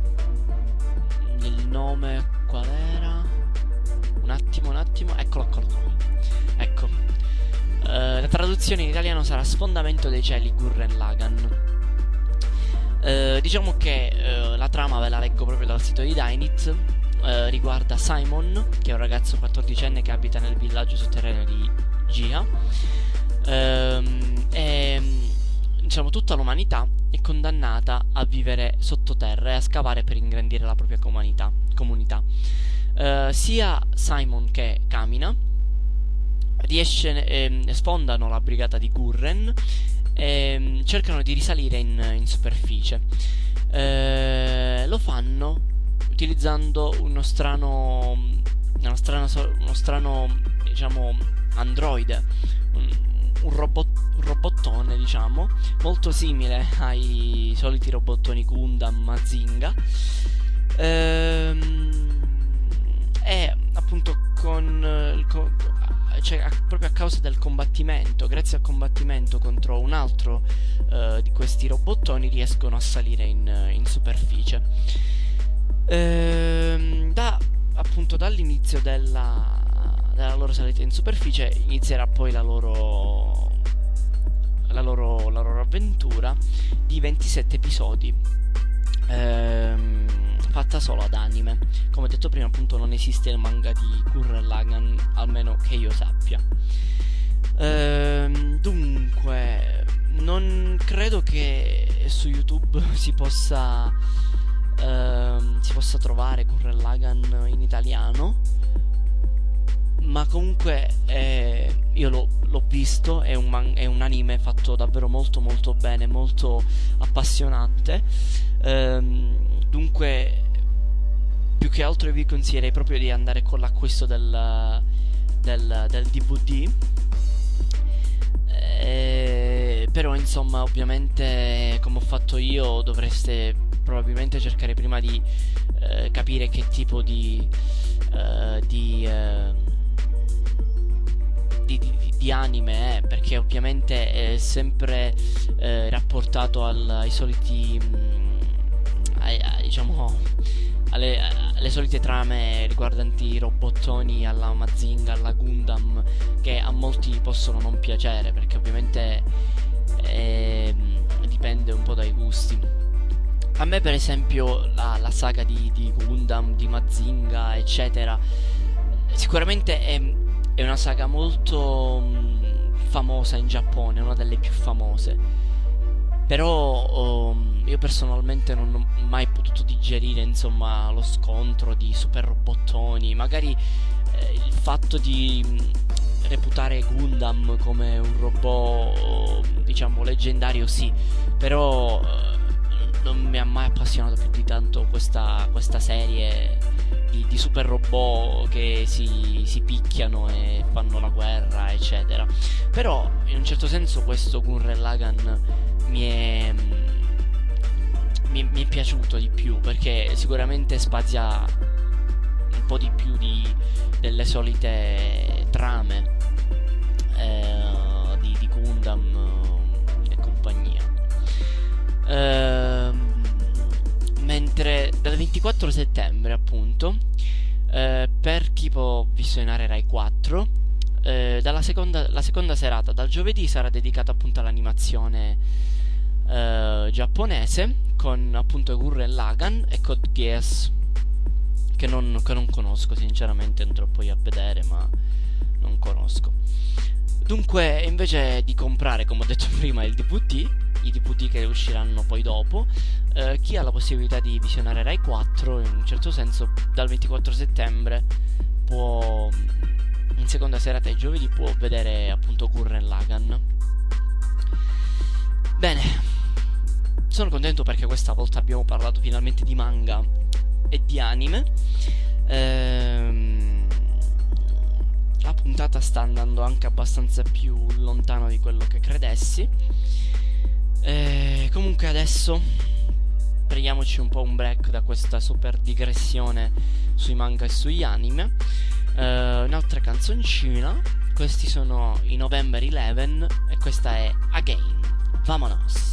il nome qual era? Un attimo un attimo eccolo eccolo ecco. Uh, la traduzione in italiano sarà Sfondamento dei cieli Gurren Lagann. Uh, diciamo che uh, la trama ve la leggo proprio dal sito di Dynit. Uh, riguarda Simon, che è un ragazzo quattordicenne che abita nel villaggio sotterraneo di Gia. Uh, e diciamo tutta l'umanità è condannata a vivere sottoterra e a scavare per ingrandire la propria comunità. comunità. Uh, sia Simon che Kamina riesce, ehm, sfondano la brigata di Gurren e cercano di risalire in, in superficie. Uh, lo fanno utilizzando uno strano, uno strano, uno strano diciamo, androide, un, un, robot, un robottone, diciamo, molto simile ai soliti robottoni Gundam, Mazinga. Ehm, e appunto con, con cioè a, proprio a causa del combattimento, grazie al combattimento contro un altro uh, di questi robottoni, riescono a salire in, in superficie. Ehm, da appunto dall'inizio della, della loro salita in superficie inizierà poi la loro la loro, la loro avventura di ventisette episodi, ehm, fatta solo ad anime. Come detto prima, appunto, non esiste il manga di Gurren Lagann, almeno che io sappia. Ehm, dunque, non credo che su YouTube si possa ehm, si possa trovare Gurren Lagann in italiano, ma comunque eh, io l'ho, l'ho visto, è un, man- è un anime fatto davvero molto molto bene, molto appassionante. Ehm, dunque più che altro io vi consiglierei proprio di andare con l'acquisto del, del, del D V D. Eh, però insomma, ovviamente, come ho fatto io, dovreste probabilmente cercare prima di eh, capire che tipo di eh, di, eh, di, di di anime è, perché ovviamente è sempre eh, rapportato al, ai soliti mh, ai, ai, diciamo alle, alle solite trame riguardanti i robottoni alla Mazinga, alla Gundam, che a molti possono non piacere, perché ovviamente eh, dipende un po' dai gusti. A me per esempio la, la saga di, di Gundam, di Mazinga eccetera sicuramente è, è una saga molto mh, famosa in Giappone, una delle più famose. Però um, io personalmente non ho mai potuto digerire, insomma, lo scontro di super robottoni. Magari eh, il fatto di mh, reputare Gundam come un robot, diciamo, leggendario, sì. Però eh, non mi ha mai appassionato più di tanto questa, questa serie di, di super robot che si, si picchiano e fanno la guerra, eccetera. Però in un certo senso questo Gurren Lagann mi è, mi, mi è piaciuto di più, perché sicuramente spazia un po' di più di, delle solite trame eh, di, di Gundam e compagnia. Ehm, mentre dal ventiquattro settembre, appunto, eh, per chi può visionare Rai quattro, eh, dalla seconda, la seconda serata, dal giovedì, sarà dedicata appunto all'animazione eh, giapponese, con appunto Gurren Lagann e Code Geass, che non, che non conosco sinceramente, andrò poi a vedere, ma non conosco. Dunque, invece di comprare, come ho detto prima, il D V D, i D V D che usciranno poi dopo, eh, chi ha la possibilità di visionare Rai quattro, in un certo senso, dal ventiquattro settembre può, in seconda serata di giovedì, può vedere appunto Gurren Lagann. Bene, sono contento perché questa volta abbiamo parlato finalmente di manga e di anime. Ehm, la puntata sta andando anche abbastanza più lontano di quello che credessi. E comunque adesso prendiamoci un po' un break da questa super digressione sui manga e sugli anime. Uh, un'altra canzoncina. Questi sono i November eleven e questa è Again. Vamonos.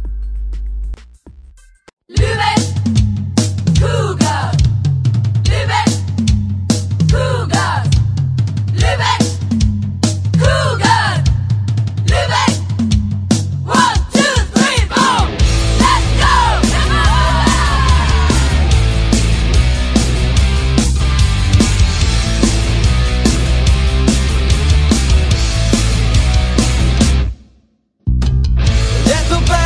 Lübeck, Cougar, Lübeck, Cougar, Lübeck, Cougar, Lübeck. One, two, three, four. Let's go! Detto per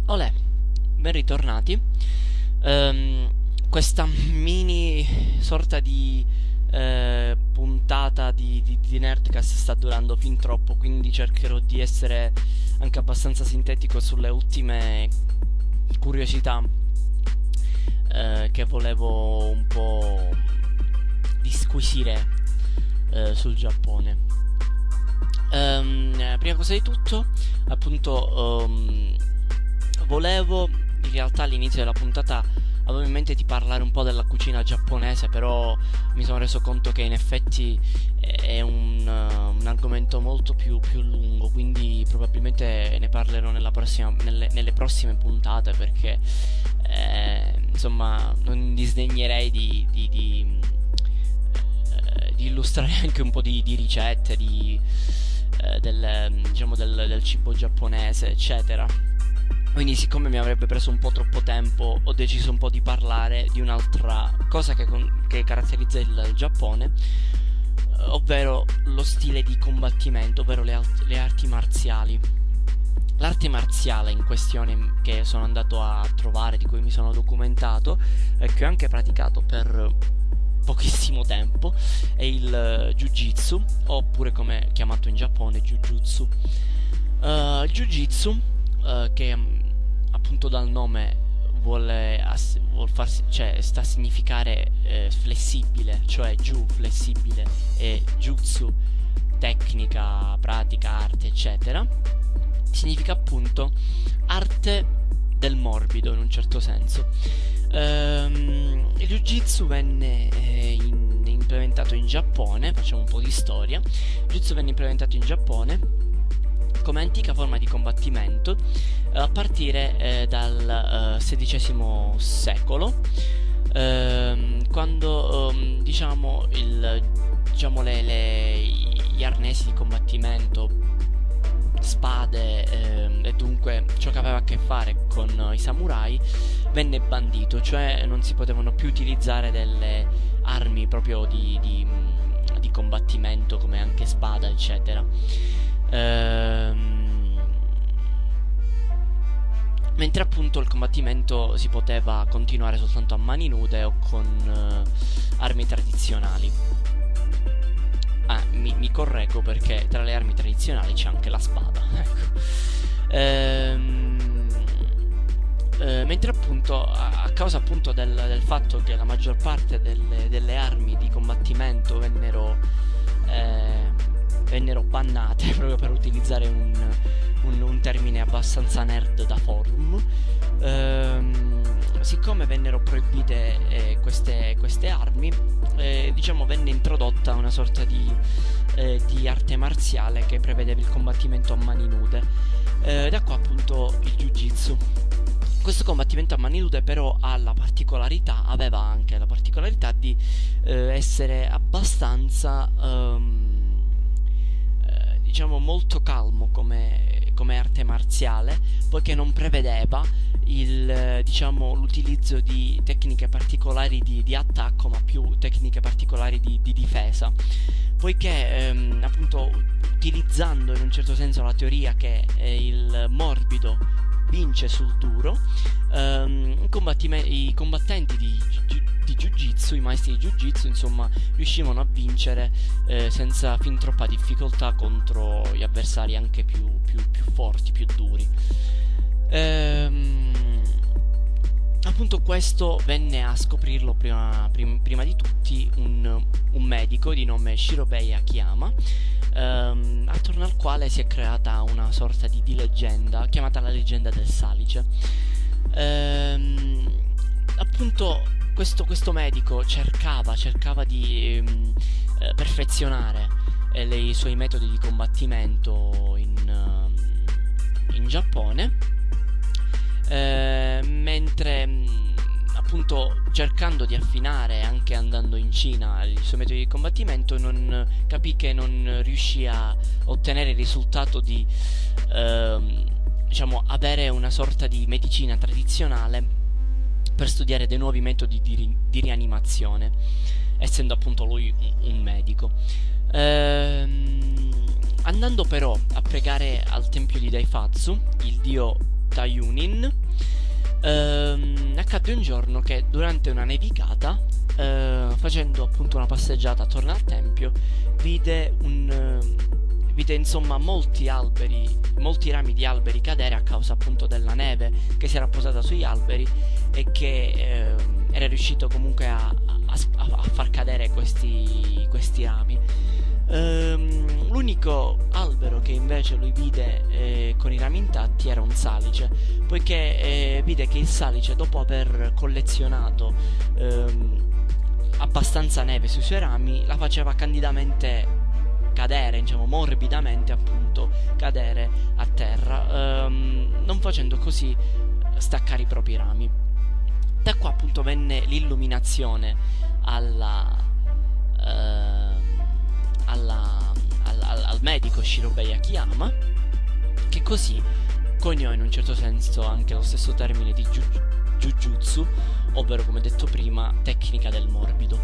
Olè, ben ritornati. Ehm, questa mini sorta di eh, puntata di, di, di Nerdcast sta durando fin troppo, quindi cercherò di essere anche abbastanza sintetico sulle ultime curiosità eh, che volevo un po' disquisire eh, sul Giappone. Um, prima cosa di tutto, appunto, um, volevo in realtà all'inizio della puntata avevo in mente di parlare un po' della cucina giapponese, però mi sono reso conto che in effetti è un, uh, un argomento molto più, più lungo, quindi probabilmente ne parlerò nella prossima, nelle, nelle prossime puntate, perché eh, insomma non disdegnerei di, di, di, eh, di illustrare anche un po' di, di ricette di, eh, del, diciamo del, del cibo giapponese, eccetera. Quindi, siccome mi avrebbe preso un po' troppo tempo, ho deciso un po' di parlare di un'altra cosa che, con- che caratterizza il, il Giappone, eh, ovvero lo stile di combattimento, ovvero le, alt- le arti marziali. L'arte marziale in questione che sono andato a trovare, di cui mi sono documentato e che ho anche praticato per pochissimo tempo, è il uh, Jiu-Jitsu, oppure come è chiamato in Giappone Jujutsu. Uh, il Jiu-Jitsu, uh, che um, appunto dal nome vuole, ass- vuol farsi, cioè sta a significare eh, flessibile, cioè giù, flessibile, e jutsu, tecnica, pratica, arte, eccetera, significa appunto arte del morbido in un certo senso. Ehm, il Jiu-Jitsu venne eh, in- implementato in Giappone, facciamo un po' di storia. Il Jiu-Jitsu venne implementato in Giappone come antica forma di combattimento eh, a partire eh, dal eh, sedicesimo secolo, ehm, quando ehm, diciamo il diciamo le, le, gli arnesi di combattimento, spade ehm, e dunque ciò che aveva a che fare con eh, i samurai venne bandito, cioè non si potevano più utilizzare delle armi proprio di, di, di combattimento come anche spada, eccetera. Ehm, mentre appunto il combattimento si poteva continuare soltanto a mani nude o con eh, armi tradizionali. Ah, mi, mi correggo, perché tra le armi tradizionali c'è anche la spada. Ecco. Ehm, eh, mentre appunto a, a causa appunto del, del fatto che la maggior parte delle, delle armi di combattimento vennero eh, vennero bannate, proprio per utilizzare un, un, un termine abbastanza nerd da forum, ehm, siccome vennero proibite eh, queste, queste armi, eh, diciamo venne introdotta una sorta di, eh, di arte marziale che prevedeva il combattimento a mani nude, eh, da qua appunto il Jiu-Jitsu. Questo combattimento a mani nude però ha la particolarità, aveva anche la particolarità di eh, essere abbastanza ehm, diciamo molto calmo come, come arte marziale, poiché non prevedeva il, diciamo, l'utilizzo di tecniche particolari di, di attacco, ma più tecniche particolari di, di difesa, poiché ehm, appunto utilizzando in un certo senso la teoria che eh, il morbido vince sul duro, ehm, i combattenti di, di, di Jiu-Jitsu, i maestri di Jiu-Jitsu, insomma, riuscivano a vincere eh, senza fin troppa difficoltà contro gli avversari anche più, più, più forti, più duri. Ehm, appunto questo venne a scoprirlo prima, prim, prima di tutti un, un medico di nome Shirobei Akiyama, ehm, attorno al quale si è creata una sorta di, di leggenda chiamata la leggenda del salice. Ehm, appunto questo, questo medico cercava, cercava di ehm, eh, perfezionare eh, le, i suoi metodi di combattimento in, uh, in Giappone, eh, mentre mh, appunto cercando di affinare, anche andando in Cina, i suoi metodi di combattimento, non capì che non riuscì a ottenere il risultato di ehm, diciamo avere una sorta di medicina tradizionale per studiare dei nuovi metodi di, ri- di rianimazione, essendo appunto lui un, un medico. Ehm, andando però a pregare al tempio di Daifatsu, il dio città Junin, ehm, accadde un giorno che durante una nevicata, eh, facendo appunto una passeggiata attorno al tempio, vide un eh, vide insomma molti alberi, molti rami di alberi cadere a causa appunto della neve che si era posata sugli alberi e che eh, era riuscito comunque a, a, a far cadere questi, questi rami. Ehm, l'unico albero che invece lui vide eh, con i rami intatti era un salice, poiché eh, vide che il salice, dopo aver collezionato ehm, abbastanza neve sui suoi rami, la faceva candidamente cadere, diciamo morbidamente appunto, cadere a terra, ehm, non facendo così staccare i propri rami. Da qua appunto venne l'illuminazione alla, ehm, alla, al, al, al medico Shirobei Akiyama, che così coniò in un certo senso anche lo stesso termine di ju- Jujutsu, ovvero, come detto prima, tecnica del morbido.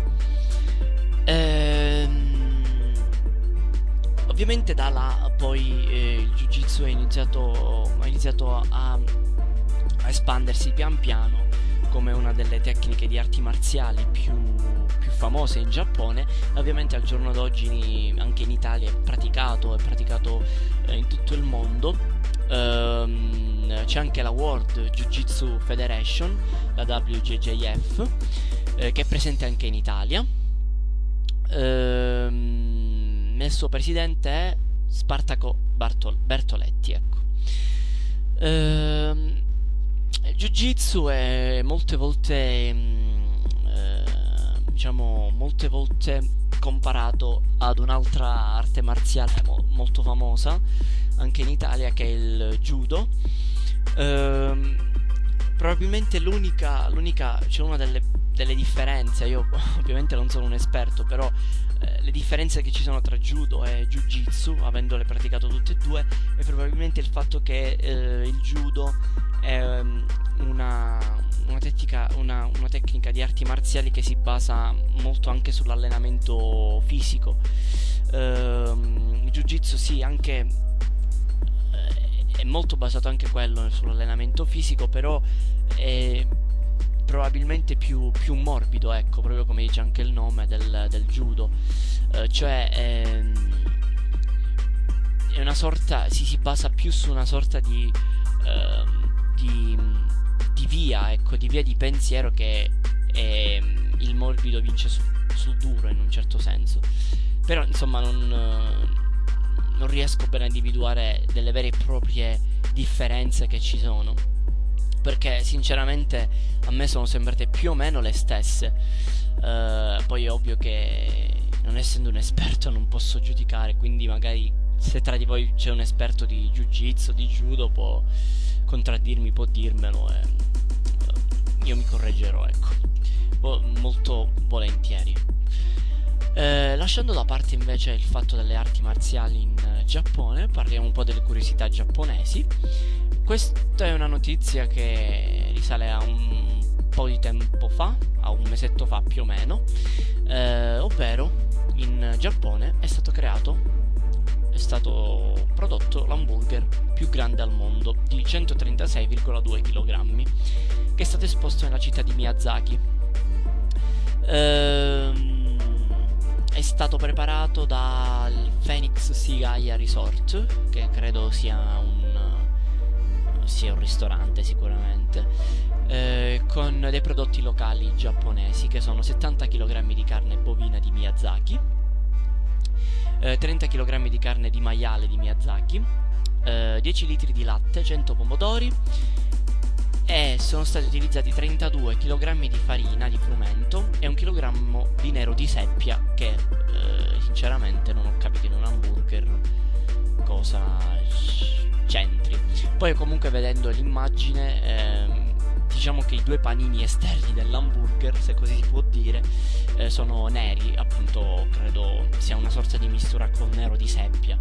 Ehm, ovviamente da là poi eh, il Jiu-Jitsu è iniziato, ha iniziato a, a espandersi pian piano come una delle tecniche di arti marziali più, più famose in Giappone. Ovviamente al giorno d'oggi anche in Italia è praticato, è praticato eh, in tutto il mondo. Ehm, c'è anche la World Jiu-Jitsu Federation, la W J J F, eh, che è presente anche in Italia. Ehm, il suo presidente è Spartaco Bartol- Bertoletti, ecco. Ehm, il Jiu-Jitsu è molte volte mh, eh, diciamo molte volte comparato ad un'altra arte marziale mo- molto famosa anche in Italia, che è il judo. Ehm, probabilmente l'unica l'unica c'è una delle, delle differenze. Io ovviamente non sono un esperto, però eh, le differenze che ci sono tra judo e jiu-jitsu, avendole praticato tutte e due, è probabilmente il fatto che eh, il judo è um, una, una, tecnica, una, una tecnica di arti marziali che si basa molto anche sull'allenamento fisico. Ehm, il jiu-jitsu sì, anche eh, è molto basato anche quello sull'allenamento fisico, però è probabilmente più, più morbido, ecco, proprio come dice anche il nome del, del judo. Eh, cioè ehm, è una sorta, si, si basa più su una sorta di ehm, Di, di via, ecco, di via di pensiero, che è, il morbido vince su, sul duro in un certo senso. Però insomma non, non riesco bene a individuare delle vere e proprie differenze che ci sono, perché sinceramente a me sono sembrate più o meno le stesse. Uh, poi è ovvio che, non essendo un esperto, non posso giudicare, quindi magari se tra di voi c'è un esperto di jiu-jitsu, di judo, può contraddirmi, può dirmelo e io mi correggerò, ecco, Bo- molto volentieri. Eh, lasciando da parte invece il fatto delle arti marziali in eh, Giappone, parliamo un po' delle curiosità giapponesi. Questa è una notizia che risale a un po' di tempo fa, a un mesetto fa più o meno, eh, ovvero in Giappone è stato creato è stato prodotto l'hamburger più grande al mondo, di centotrentasei virgola due chilogrammi, che è stato esposto nella città di Miyazaki. Ehm, è stato preparato dal Phoenix Sigaya Resort, che credo sia un, sia un ristorante sicuramente, eh, con dei prodotti locali giapponesi, che sono settanta chilogrammi di carne bovina di Miyazaki, trenta chilogrammi di carne di maiale di Miyazaki, eh, dieci litri di latte, cento pomodori, e sono stati utilizzati trentadue chilogrammi di farina di frumento e un chilogrammo di nero di seppia, che eh, sinceramente non ho capito in un hamburger cosa c'entri. Poi comunque, vedendo l'immagine, eh, diciamo che i due panini esterni dell'hamburger, se così si può dire, eh, sono neri, appunto credo sia una sorta di mistura con nero di seppia.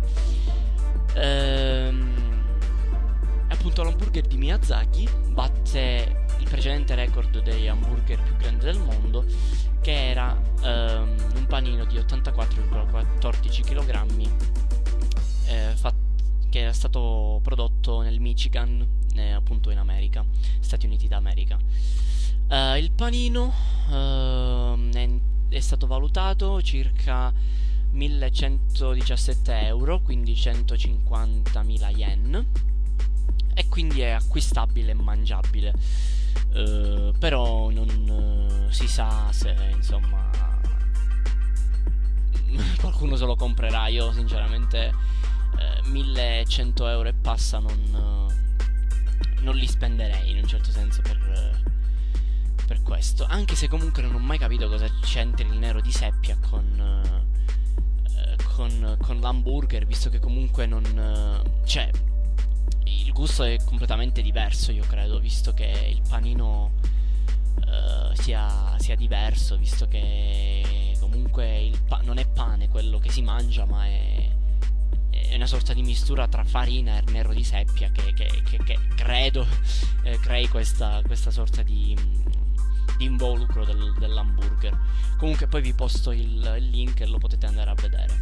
Ehm, appunto l'hamburger di Miyazaki batte il precedente record degli hamburger più grandi del mondo, che era ehm, un panino di ottantaquattro virgola quattordici chilogrammi, eh, fatto che era stato prodotto nel Michigan, eh, appunto in America, Stati Uniti d'America. Uh, il panino uh, è, è stato valutato circa millecentodiciassette euro, quindi centocinquantamila yen, e quindi è acquistabile e mangiabile, uh, però non uh, si sa se insomma qualcuno se lo comprerà. Io sinceramente uh, millecento euro e passa non, uh, non li spenderei in un certo senso per... Uh, per questo, anche se comunque non ho mai capito cosa c'entri il nero di seppia con eh, con, con l'hamburger, visto che comunque non eh, cioè il gusto è completamente diverso, io credo, visto che il panino eh, sia, sia diverso, visto che comunque il pa- non è pane quello che si mangia, ma è, è una sorta di mistura tra farina e nero di seppia che, che, che, che credo eh, crei questa, questa sorta di di involucro del, dell'hamburger. Comunque poi vi posto il, il link e lo potete andare a vedere.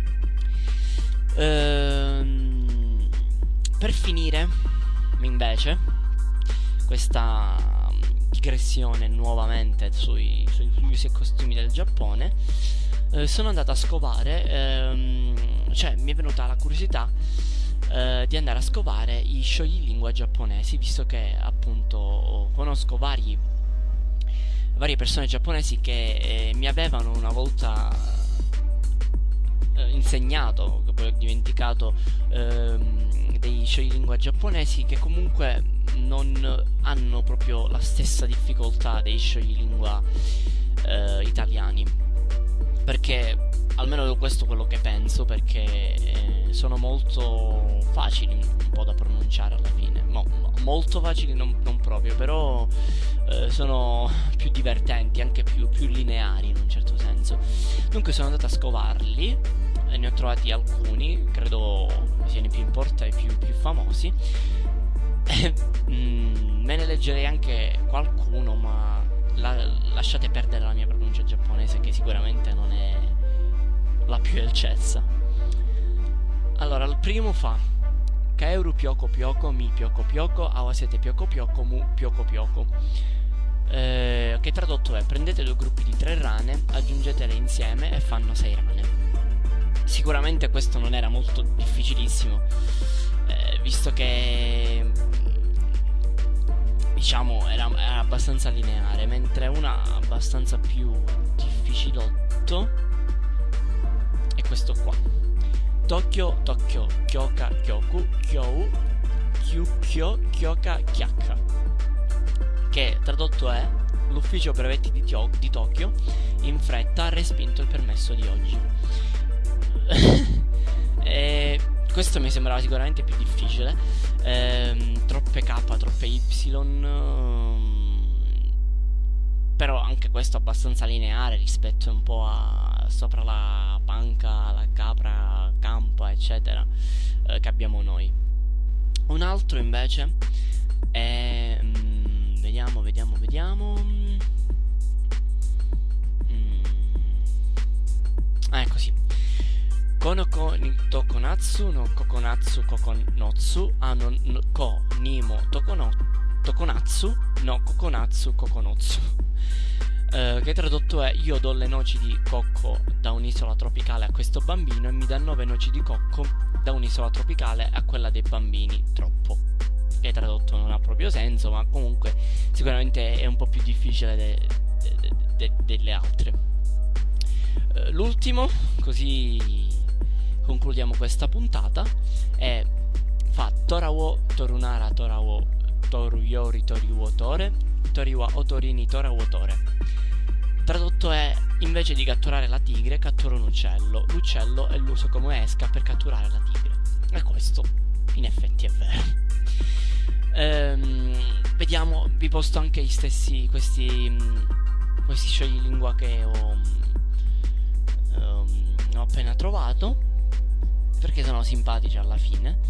Ehm, per finire invece questa digressione nuovamente sui, sui usi e costumi del Giappone, eh, sono andato a scovare, ehm, cioè mi è venuta la curiosità eh, di andare a scovare i scioglilingua giapponesi, visto che appunto conosco vari varie persone giapponesi che eh, mi avevano una volta eh, insegnato, che poi ho dimenticato, ehm, dei scioglilingua giapponesi che comunque non hanno proprio la stessa difficoltà dei scioglilingua eh, italiani, perché almeno questo è quello che penso, perché eh, sono molto facili un po' da pronunciare alla fine, Mo- molto facili non, non proprio, però eh, sono più divertenti, anche più, più lineari in un certo senso. Dunque sono andato a scovarli e ne ho trovati alcuni, credo siano i più importanti, i più, più famosi. E, mm, me ne leggerei anche qualcuno, ma la, lasciate perdere la mia pronuncia giapponese, che sicuramente non è la più eccelsa. Allora, il primo fa Kaeru Pyoko Pyoko Mi Pyoko Pyoko Awasete Pyoko Pyoko Mu Pyoko Pyoko, eh, che tradotto è: prendete due gruppi di tre rane, aggiungetele insieme e fanno sei rane. Sicuramente questo non era molto difficilissimo, eh, visto che diciamo era, era abbastanza lineare, mentre una abbastanza più difficilotto è questo qua: Tokyo Tokyo Kyoka Kyoku Kyou Kyukyo Kyoka Kyakka, che tradotto è: l'ufficio brevetti di, Tio- di Tokyo in fretta ha respinto il permesso di oggi. E questo mi sembrava sicuramente più difficile, ehm, troppe K, troppe Y, ehm, però anche questo abbastanza lineare rispetto un po' a sopra la panca, la capra, campa, eccetera, eh, che abbiamo noi. Un altro invece è mm, vediamo, vediamo, vediamo mm, ah, è così: Konoko ni tokonatsu no kokonatsu kokonotsu ano no, ko nimo tokono, tokonatsu no kokonatsu kokonotsu, eh, che tradotto è: io do le noci di cocco da un'isola tropicale a questo bambino e mi dà nove noci di cocco da un'isola tropicale a quella dei bambini. Troppo, che tradotto non ha proprio senso, ma comunque sicuramente è un po' più difficile de, de, de, de, delle altre. eh, L'ultimo, così concludiamo questa puntata, è fa Torawo Torunara Torawo Toruyori Toriuo Tore Toriwa Otorini Torawo Tore. Tradotto è: invece di catturare la tigre cattura un uccello, l'uccello è l'uso come esca per catturare la tigre. E questo in effetti è vero. ehm, Vediamo, vi posto anche gli stessi questi questi scioglilingua che ho, um, ho appena trovato, perché sono simpatici alla fine.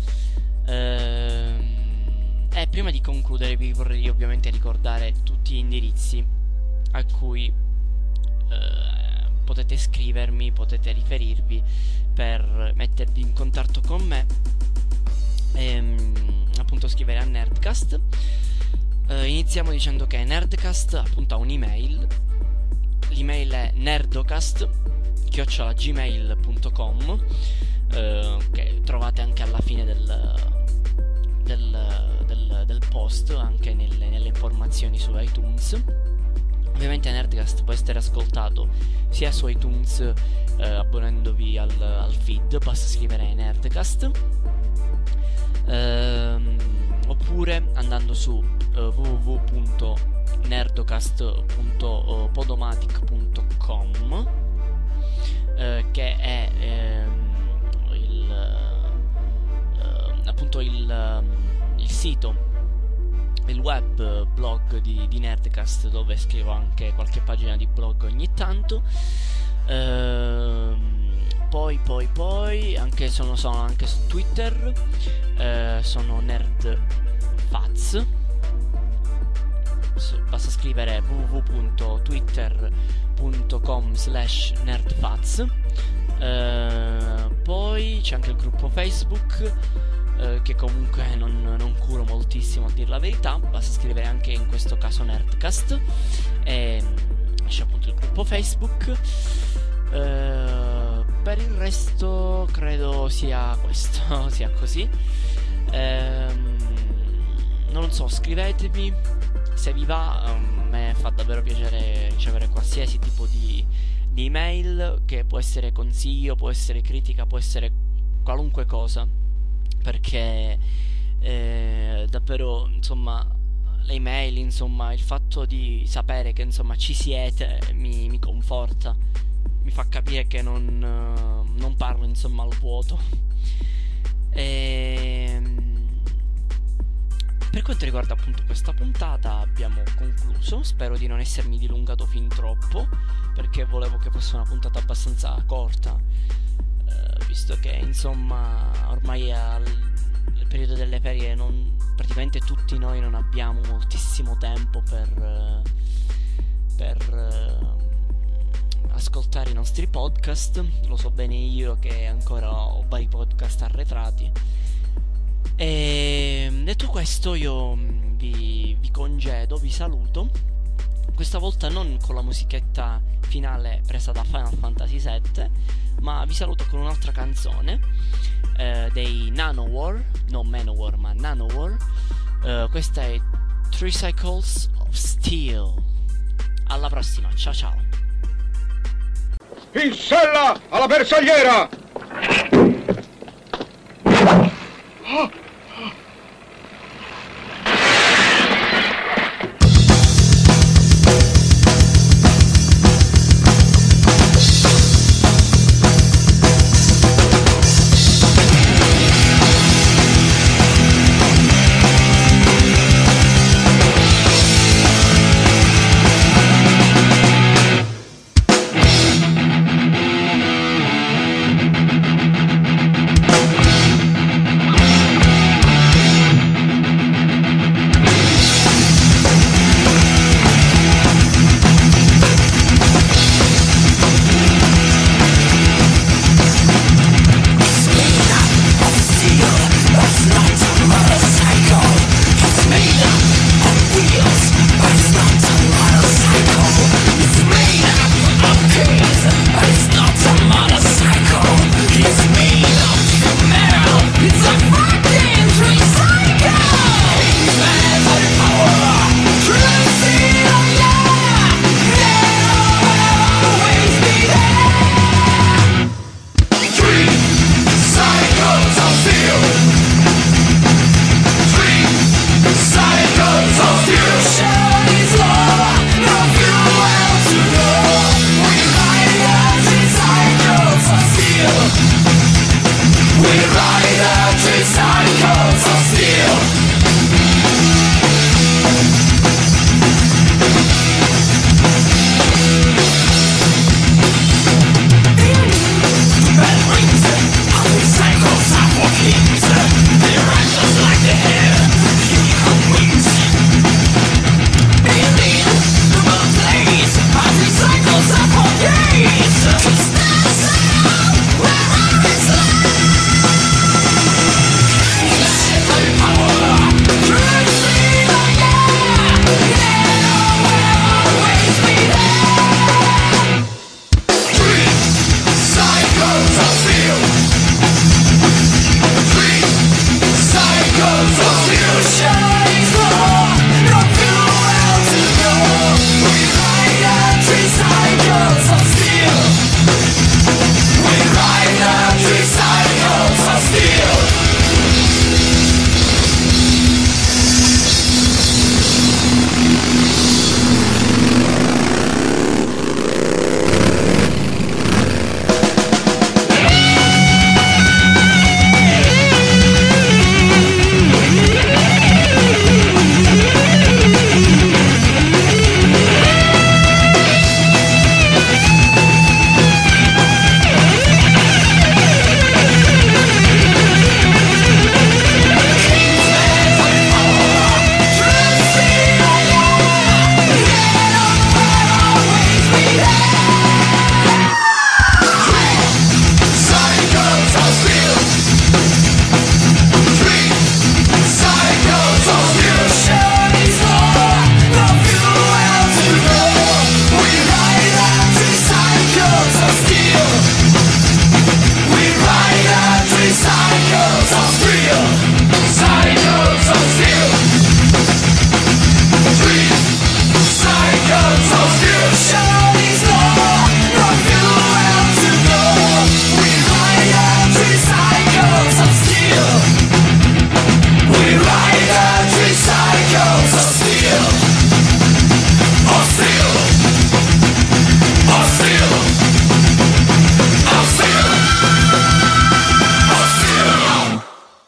Ehm, e prima di concludere vi vorrei ovviamente ricordare tutti gli indirizzi a cui eh, potete scrivermi, potete riferirvi per mettervi in contatto con me ehm, appunto scrivere a Nerdcast. Uh, iniziamo dicendo che Nerdcast appunto ha un'email. L'email è nerdocast chiocciola gmail punto com, uh, che trovate anche alla fine del, del, del, del post, anche nelle, nelle informazioni su iTunes. Ovviamente Nerdcast può essere ascoltato sia su iTunes, uh, abbonandovi al, al feed, basta scrivere Nerdcast, uh, oppure andando su uh, w w w punto nerdocast punto podomatic punto com, uh, che è um, il uh, appunto il, uh, il sito, il web blog di, di Nerdcast, dove scrivo anche qualche pagina di blog ogni tanto. Uh, poi poi poi anche sono, sono anche su Twitter, uh, sono nerdfaz. Basta scrivere w w w punto twitter punto com slash nerdfaz. Uh, poi c'è anche il gruppo Facebook, uh, che comunque non, non curo moltissimo, a dir la verità. Basta scrivere anche in questo caso Nerdcast e c'è appunto il gruppo Facebook. Uh, per il resto credo sia questo, sia così. Uh, non lo so, scrivetemi se vi va. A me fa davvero piacere ricevere qualsiasi tipo di, di email, che può essere consiglio, può essere critica, può essere qualunque cosa, perché eh, davvero, insomma, le email, insomma, il fatto di sapere che, insomma, ci siete mi, mi conforta, mi fa capire che non, non parlo, insomma, al vuoto. E per quanto riguarda appunto questa puntata abbiamo concluso. Spero di non essermi dilungato fin troppo, perché volevo che fosse una puntata abbastanza corta, eh, visto che insomma ormai al, al periodo delle ferie non, praticamente tutti noi non abbiamo moltissimo tempo per, per uh, ascoltare i nostri podcast. Lo so bene io che ancora ho vari podcast arretrati. E detto questo, io vi, vi congedo, vi saluto. Questa volta non con la musichetta finale presa da Final Fantasy sette, ma vi saluto con un'altra canzone eh, dei Nanowar, non Manowar ma Nanowar. eh, Questa è Tricycles of Steel. Alla prossima, ciao ciao. In sella alla bersagliera!